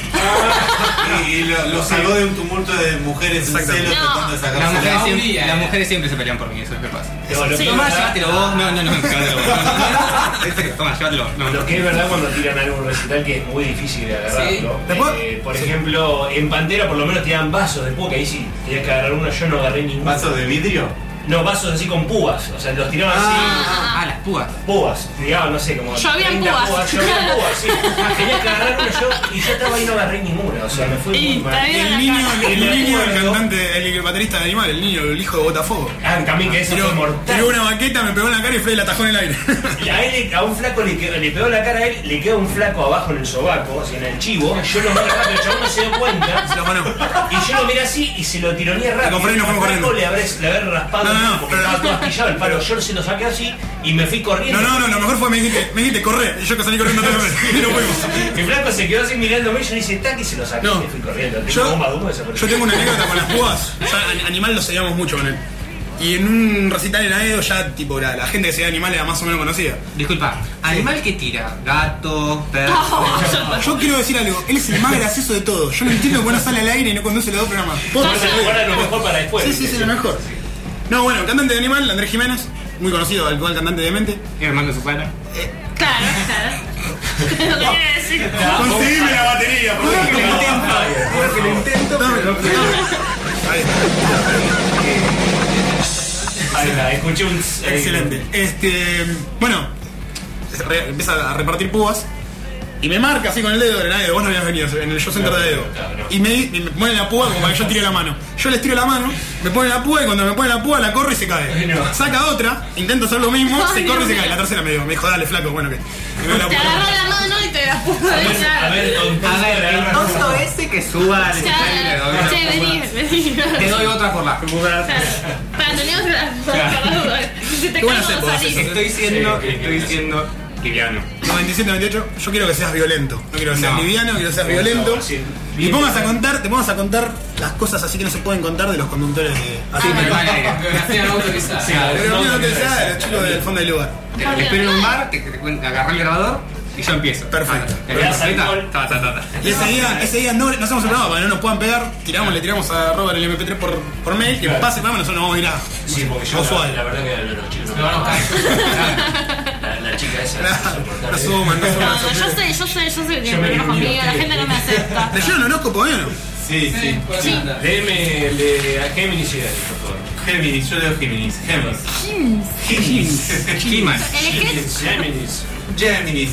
Y lo salvó de un tumulto de mujeres en Exacto. celo No. tratando de Las sacarse mujeres, la siempre, las mujeres siempre se pelean por mí, eso es lo que pasa. No, lo que Tomá, es verdad- llévatelo vos. No, llévatelo vos. En serio, tomá, llévatelo. No. Lo que es verdad cuando tiran algún recital que es muy difícil de agarrarlo. Sí. Por ejemplo, en Pantera por lo menos tiran vasos de púa, que ahí sí tenías que agarrar uno, yo no agarré ninguno. ¿Vasos de vidrio? No, vasos así con púas, o sea, los tiraban así. Ah, las púas. Púas, tiraban, no sé, como Llovían 30 púas. Llovían púas, sí. Tenías que agarrar una yo y yo estaba ahí no agarré ninguna, o sea, me fui Y muy mal. también El niño, el cantante, el baterista de Animal, el niño, el hijo de Botafogo. Ah, también que eso fue mortal. Tiró una baqueta, me pegó en la cara y Freddy la atajó en el aire. Y a él, a un flaco le pegó la cara a él, le quedó un flaco abajo en el sobaco, así en el chivo. Yo lo miré rápido, el chabón no se dio cuenta. Se lo ganó. Y yo lo miré así y se lo tironeé rápido. con Freddy nos fuimos Al flaco corriendo. le habré raspado No, no, un no, poco, porque pero- estaba todo astillado el palo. Yo se lo saqué así y me fui corriendo. No, lo mejor fue me dijiste, corre. Y yo que salí corriendo también. Y no fuimos. Mi flaco se quedó así mirándome y yo le hice tac y se lo saqué No. y me fui corriendo. Tengo Yo- bomba de humo desapareció. Yo tengo una anécdota con las púas. Ya, Animal lo seguíamos mucho con él. Y en un recital en Aedo ya, tipo, la gente que se ve animal era más o menos conocida. Disculpa, ¿animal qué tira? ¿Gato? ¿Perro? Yo quiero decir algo, él es el más gracioso de todos. Yo no entiendo por qué no sale al aire y no conduce los dos programas. Guarda lo mejor para después. Sí, lo mejor. No, bueno, el cantante de Animal, Andrés Jiménez, muy conocido, el actual cantante de Mente. ¿Y hermano su pana? Claro. Lo que quería decir. Conseguime la batería, por favor. Que lo intento. Ahí está, escuché un... Excelente. Bueno, empieza a repartir púas y me marca así con el dedo en Aedo. Vos no habías venido en el show center de Aedo. Y me pone la púa como para que yo tire la mano. Yo les tiro la mano, me pone la púa y cuando me pone la púa la corro y se cae. Saca otra, intento hacer lo mismo, se corre y se cae. La tercera me dijo, dale flaco, bueno que. Te agarró la mano y te la puso. A ver, el tonto ese que suba al Che, vení. Te doy otra por la. Para teníamos que. ¿Qué van a hacer vos? Estoy siendo liviano. 97-98, yo quiero que seas violento. No quiero que seas liviano, quiero que seas violento. Y te pongas a contar las cosas así que no se pueden contar de los conductores de. Así biografía no autorizada. Biografía no autorizada de los chicos del fondo del lugar. Te espero en un bar, te agarré el grabador y yo empiezo. Perfecto. Y ese día no hacemos el programa para que no nos puedan pegar. Le tiramos a Robert el MP3 por mail. Que pase el programa, nosotros nos vamos a ir a. Sí, porque yo la verdad que los chicos la chica esa no suman. Yo sé que tiene problemas conmigo, la gente no me acepta. ¿Leyeron el horóscopo, no? Sí. Léeme a Géminis y Dani, por favor. Géminis, yo leo Géminis. Géminis.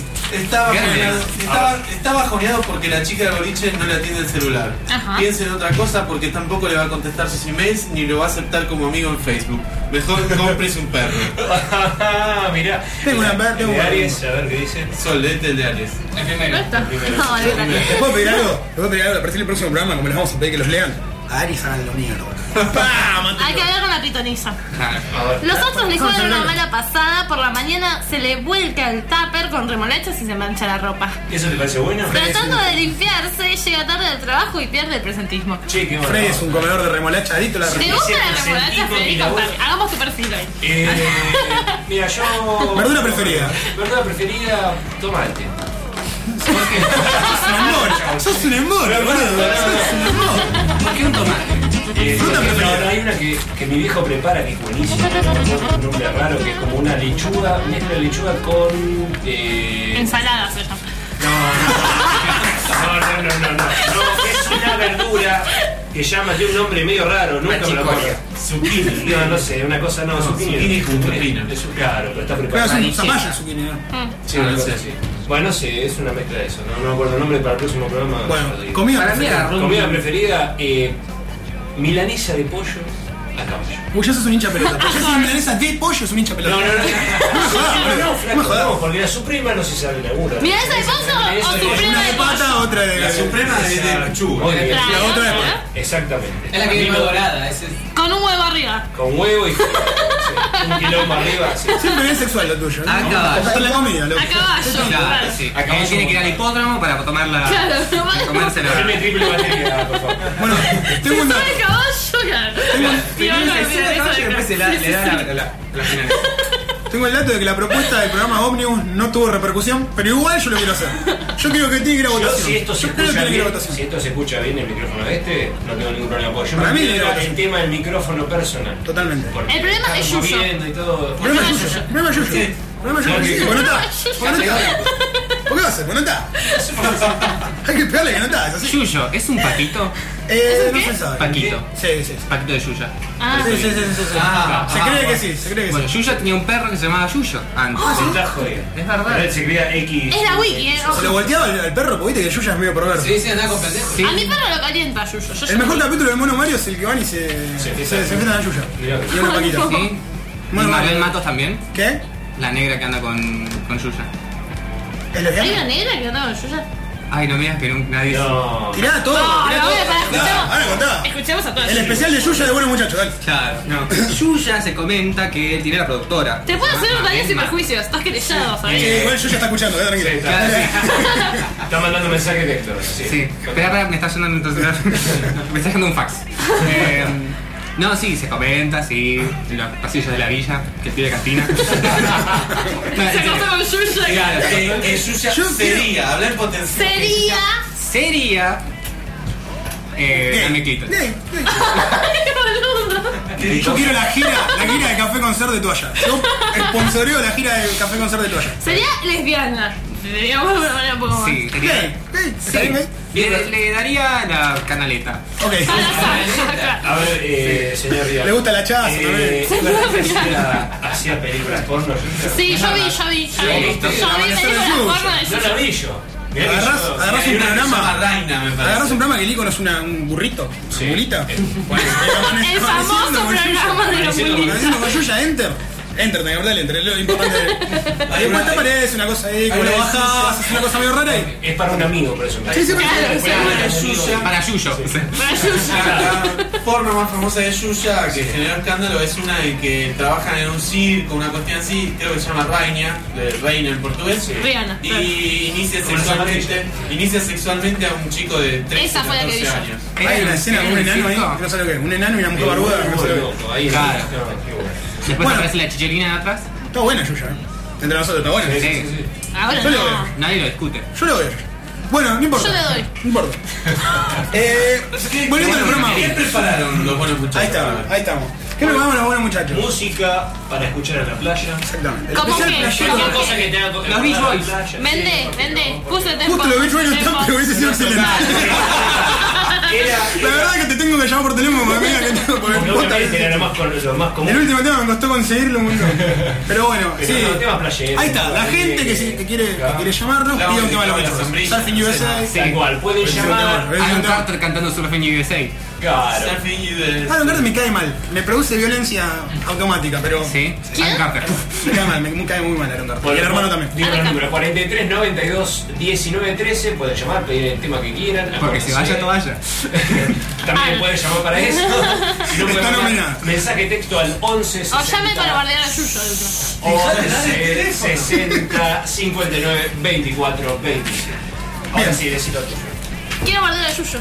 Está bajoneado porque la chica de boliche no le atiende el celular. Ajá. Piensa en otra cosa porque tampoco le va a contestar sus emails ni lo va a aceptar como amigo en Facebook. Mejor compres un perro. Mirá. Tengo una de Aries, a ver qué dice. Solete el de Aries. El primero. ¿Te puedo pedir algo? Para partir del próximo programa, como les vamos a pedir que los lean. A Aries hagan lo mío, Hay que hablar con la pitoniza. Los otros le juegan una mala pasada. Por la mañana se le vuelca el tupper con remolachas y se mancha la ropa. ¿Eso te parece bueno? Tratando de limpiarse, llega tarde del trabajo y pierde el presentismo. Che, qué bueno. Freddy es un comedor de remolacha, adicto a la ¿Te gusta la remolacha, Freddy? Hagamos tu perfil hoy. Mira, yo... Verdura preferida, tomate. Sos un embol, ¿Por qué un tomate? Fruta preferida. Hay una que mi viejo prepara que es buenísima. Un nombre raro que es como una lechuga, mezcla lechuga con... Ensalada se llama. No, es una verdura que tiene un nombre medio raro, nunca me lo acuerdo. Zucchini. No sé, una cosa zucchini con pepino. Claro, pero está preparado. Es un zapallo zucchini, ¿no? Sí, no sé. Bueno, no sé, es una mezcla de eso. No me acuerdo el nombre para el próximo programa. Bueno, comida preferida, milanesa de pollo a caballo. Uy, ya sos un hincha pelota. Porque si milanesa de pollo es un hincha pelota. No, porque la suprema no se sabe la una. ¿Milanesa de pollo o suprema de pollo? Otra de la suprema de lechuga. La otra de pollo. Exactamente. Es la que viene dorada. Con un huevo arriba. Con huevo y un quilombo arriba. Siempre bien sexual lo tuyo, ¿no? A caballo. Hasta la comida, loco. A caballo. Claro, sí. Acá tiene que ir al hipódromo para tomarla. Claro, comérsela. Dame triple batería, por favor. Bueno, tengo un dato. ¿Sabe caballo? Tengo el dato de que la propuesta del programa Omnibus no tuvo repercusión, pero igual yo lo quiero hacer. Yo quiero que tiene que ir a votación. Si esto se escucha bien el micrófono no tengo ningún problema. Porque yo el tema del micrófono personal. Totalmente. El problema es Yuyo. El problema es Yuyo. ¿Por qué va a ser? ¿No está? Hay que pegarle que no está, es así. Yuyo, ¿es un paquito? No se sabe. Paquito. Sí. Paquito de Yuya. Sí. Se cree que sí. Bueno, Yuya tenía un perro que se llamaba Yuyo antes. Es verdad. Él se creía X. Es la wiki, Se lo volteaba al perro, porque viste que Yuya es medio perverso. Sí, andaba con pendejo. A mi perro lo calienta Yuyo. El mejor capítulo de Mono Mario es el que van y se enfrentan a Yuya. Y una Paquita. ¿Sí? ¿Y Marlene Matos también? ¿Qué? La negra que anda con Yuya. ¿Hay una negra que anda con Yuya? Ay, no miras que nadie... No. Tirá todo. Ahora contá. Escuchemos a todos. El especial de Yuya de Buenos Muchachos, dale. Claro, no. Yuya se comenta que él tiene la productora. Te puedo hacer daños y perjuicios. Estás querellado, ¿sabes? Sí, igual Yuya está escuchando, tranquilo. Está mandando mensaje de Héctor. Sí. Espera, me está sonando entonces. Me está haciendo un fax. No, sí, se comenta, sí, en los pasillos de la villa, que tiene cantina. Se acostó con Yuya. Claro, Yuya sería, hablar en potencial. Sería. Dame clítoris. Yo quiero la gira de Café Concert de toalla. Yo sponsoreo la gira de Café Concert de toalla. Sería lesbiana. Digamos de una manera un poco más. Sí, sería. Sí. Le daría la canaleta. Ok. A ver, señor Díaz. Le gusta la chaza también. ¿Hacía películas porno? Sí, yo vi películas porno de No la vi yo. Agarrás un programa. Reina, me parece. Agarrás un programa que el icono es un burrito. Una mulita. El famoso programa de los mulitos. Haciendo con Yuya, enter. Enter, tenés que apretar el enter, es lo importante. Ahí después te aparece una cosa ahí, como lo bajás, es una cosa medio rara y. Es para un amigo, por eso. Sí, Para Yuyo. La forma más famosa de Yuya que generó escándalo es una de que trabajan en un circo, una cuestión así, creo que se llama Reina en portugués. Rihanna. Y inicia sexualmente a un chico de 13 Esa fue la que 14 vi yo. años. Hay una escena con un enano ahí, que no sé lo que es. Un enano y una mujer barbuda, que no sé lo que es. Claro. Después aparece la chicholina de atrás. Está buena Yuya, Entre nosotros, está buena. Sí. Ahora Yo lo no. veo. Nadie lo discute. Yo lo veo. Bueno, no importa. Yo le doy. No importa. Volviendo al programa. ¿Qué prepararon los buenos muchachos? Ahí estamos. ¿Qué preparamos los buenos muchachos? Música para escuchar en la playa. Exactamente. ¿Cómo especial qué? playero. ¿Cómo Cosa que tenga Los Beach Boys. Vende. Puse tempo. Justo los Beach Boys no están, pero hubiese sido excelente. La verdad es que te tengo que llamar por teléfono porque me diga que tengo. Porque Obviamente era lo más común. el último tema me costó conseguirlo un montón. Pero bueno, Pero sí. no, temas playeros. Ahí está, la gente que quiere llamarnos, pide un tema de los Beach Boys. Surfing USA. Tal cual, pueden llamar. Aaron Carter cantando Surfing USA. Claro. Aaron Carter me cae mal. Me produce violencia automática, pero. Sí. Aaron Carter. Me cae mal, me cae muy mal Aaron Carter. Y el hermano también. Digo el número 43 92 19 13. Pueden llamar, pedir el tema que quieran. Porque se vaya toalla. También pueden llamar para eso. Si no, pueden Está mandar nominado. mensaje texto al 11 O llame para bardear a Yuyo. 11 60 59 24 27. Ahora sí, decilo tuyo. Quiero bardear a Yuyo.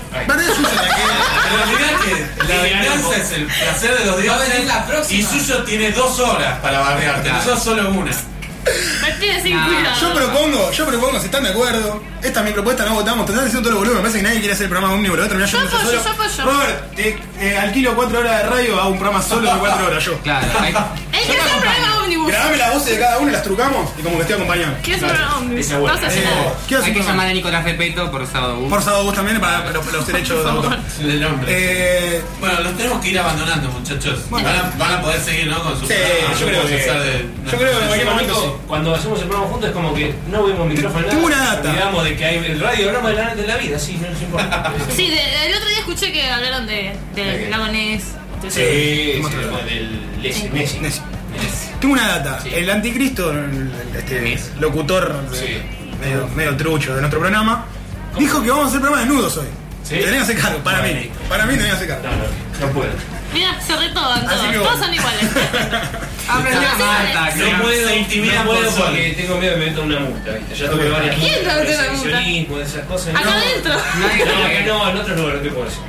La venganza es el placer de los dioses y Suyo tiene 2 horas para bardearte, nosotros solo una. Me tiene sin cuidado. Yo propongo, si están de acuerdo, esta es mi propuesta, no votamos, te están diciendo todo el volumen, me parece que nadie quiere hacer el programa ómnibus, lo voy a terminar yo apoyo, solo. yo apoyo. Robert, alquilo 4 horas de radio, hago un programa solo de 4 horas yo. Claro. Es que es un programa ómnibus. Grabame las voces de cada uno y las trucamos y como que estoy acompañando. ¿Qué es un programa ómnibus? No se hace nada. Hay que llamar a Nicolás Repeto por sábado bus. Por sábado bus también para los derechos de autor. El nombre. Bueno, los tenemos que ir abandonando, muchachos. Van a poder seguir, ¿no? Con su yo creo que en cualquier momento sí. Cuando hacemos el programa juntos es como que no vemos micrófono. Tengo una data. Digamos de que hay el radio, hablamos de la vida, sí, no nos importa. Sí, el otro día escuché que hablaron del lago Ness. Sí, del Messi. Tengo una data. El anticristo, este locutor medio trucho de nuestro programa, dijo que vamos a hacer programa desnudos hoy. Te tenés que hacer cargo, para mí tenés que hacer cargo. No puedo. Mira, se retoban todos. que Todos son iguales. Aprendió a Marta. No puedo, se intimida no puedo por sol. porque tengo miedo de meter una multa, ¿viste? Ya tuve varias ¿Quién te multas, metió una multa? exhibicionismo, de esas cosas. Acá adentro. No, en otros lugares, ¿qué puedo decir?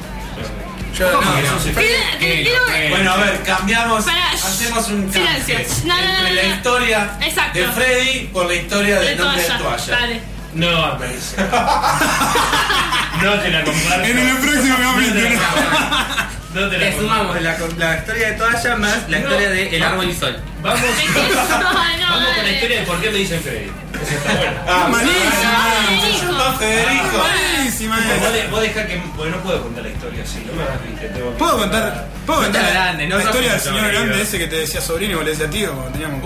Bueno, a ver, cambiamos. Pará, Hacemos un cambio silencio. No, entre la historia Exacto. de Freddy por la historia del nombre de toalla. toalla. Dale. No, Marisa. No te la comparto. En el próximo capítulo. No te la Le sumamos la historia de toalla más la historia de El Árbol y Sol. Vamos No, con la historia de por qué me dicen Freddy. Esa está buena. Malísima. Federico. Malísima. Vos dejá que. Porque no puedo contar la historia así. No me hagas triste. ¿Puedo contar grande, no la historia del sos señor querido. grande ese que te decía sobrino y vos le decías tío cuando teníamos?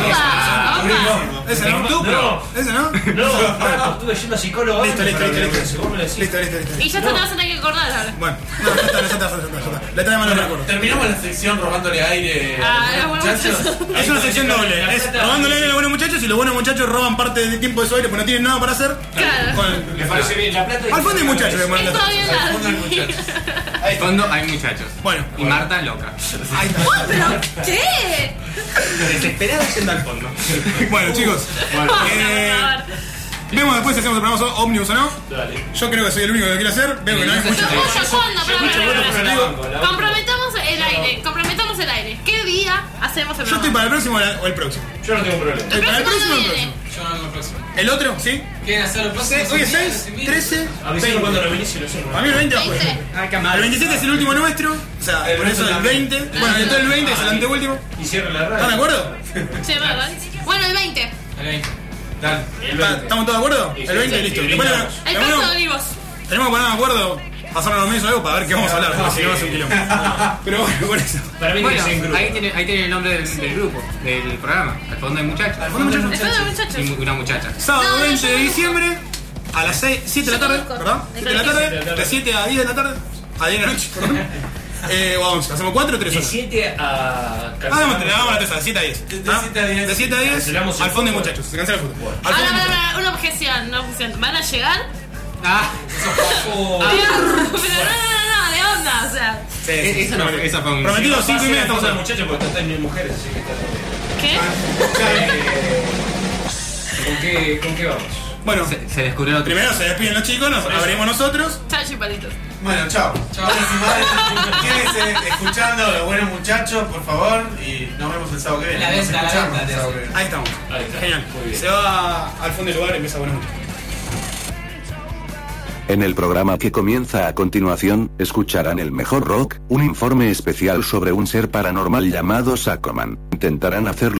¿Ese no? No. ¿Ese no? No, estuve yendo a psicólogo. Listo. Y ya te vas a tener que acordar ahora. Bueno, no, ya está. Le trae mal recuerdo. Terminamos la sección robándole aire Ah, a los bueno, muchachos. Es una sección doble. Es robándole aire a los buenos muchachos y los buenos muchachos roban parte del tiempo de su aire porque no tienen nada para hacer. Claro. Me parece bien. La plata. Al fondo hay muchachos que ponen Esto bien Al fondo hay muchachos. Al fondo hay muchachos. Bueno. Y Marta loca. Ahí está. ¿Pero qué? Desesperada yendo al fondo. Bueno, chicos. Vemos después si hacemos el programa ómnibus o no. Dale. Yo creo que soy el único que lo quiere hacer. Veo que no hay mucho. ¿Cuándo? Comprometamos el aire. hacemos el Yo estoy para el próximo o el próximo. Yo no tengo problema. ¿Estoy para el próximo o el próximo? Yo no tengo el próximo. ¿El otro? ¿Sí? ¿Quieren hacer el próximo? Hoy es 6, 13, Avisame cuando lo venís y lo hacemos. A mí el 20 va a jugar. El 27 es el último nuestro. O sea, por eso el 20. Bueno, entonces el 20 es el anteúltimo. Y cierra la radio. ¿Están de acuerdo? Sí, ¿verdad? Bueno, el 20. El 20. Dale. ¿Estamos todos de acuerdo? El 20 listo. Después El caso de Olivos. tenemos que ponernos de acuerdo, pasarnos los meses algo para ver qué vamos a hablar, porque si no va a ser un quilombo. Pero bueno, por eso. Para mí Bueno, que en grupo. ahí tiene el nombre del grupo, del programa. Al fondo hay muchachos. Al fondo hay muchachos. El fondo hay muchachos. Y una muchacha. Sábado 20 de diciembre a las 7 de la tarde, ¿verdad? 7 de la tarde, de 7 a 10 de la tarde, a 10 de la noche, perdón. O a 11, ¿hacemos 4 o 3 De horas? 7 a... Hagamos la 3 de 7 a 10. De 7 a 10, Cancelamos al el fondo de fútbol. muchachos, se cancela el fútbol. Al Ahora, fondo de muchachos. una objeción. ¿Van a llegar? Ah, Pero no, de onda, o sea. Sí, esa fue un... Prometido 5 y media estamos estamos a muchachos porque están en mujeres, así que está ¿Qué? ¿Con qué vamos? Bueno, Se descubrió otro. primero se despiden los chicos, nos abrimos nosotros. Chao, chupalitos. Bueno, chao. Chao. Quédense escuchando los buenos muchachos, por favor. Y nos vemos el sábado que viene. La Nos venta, escuchamos la el venta. sábado que viene. Ahí estamos. Ahí está. Genial. Muy bien. Se va al fondo del lugar y empieza buena música. En el programa que comienza a continuación, escucharán el mejor rock, un informe especial sobre un ser paranormal llamado Sacoman. Intentarán hacerlo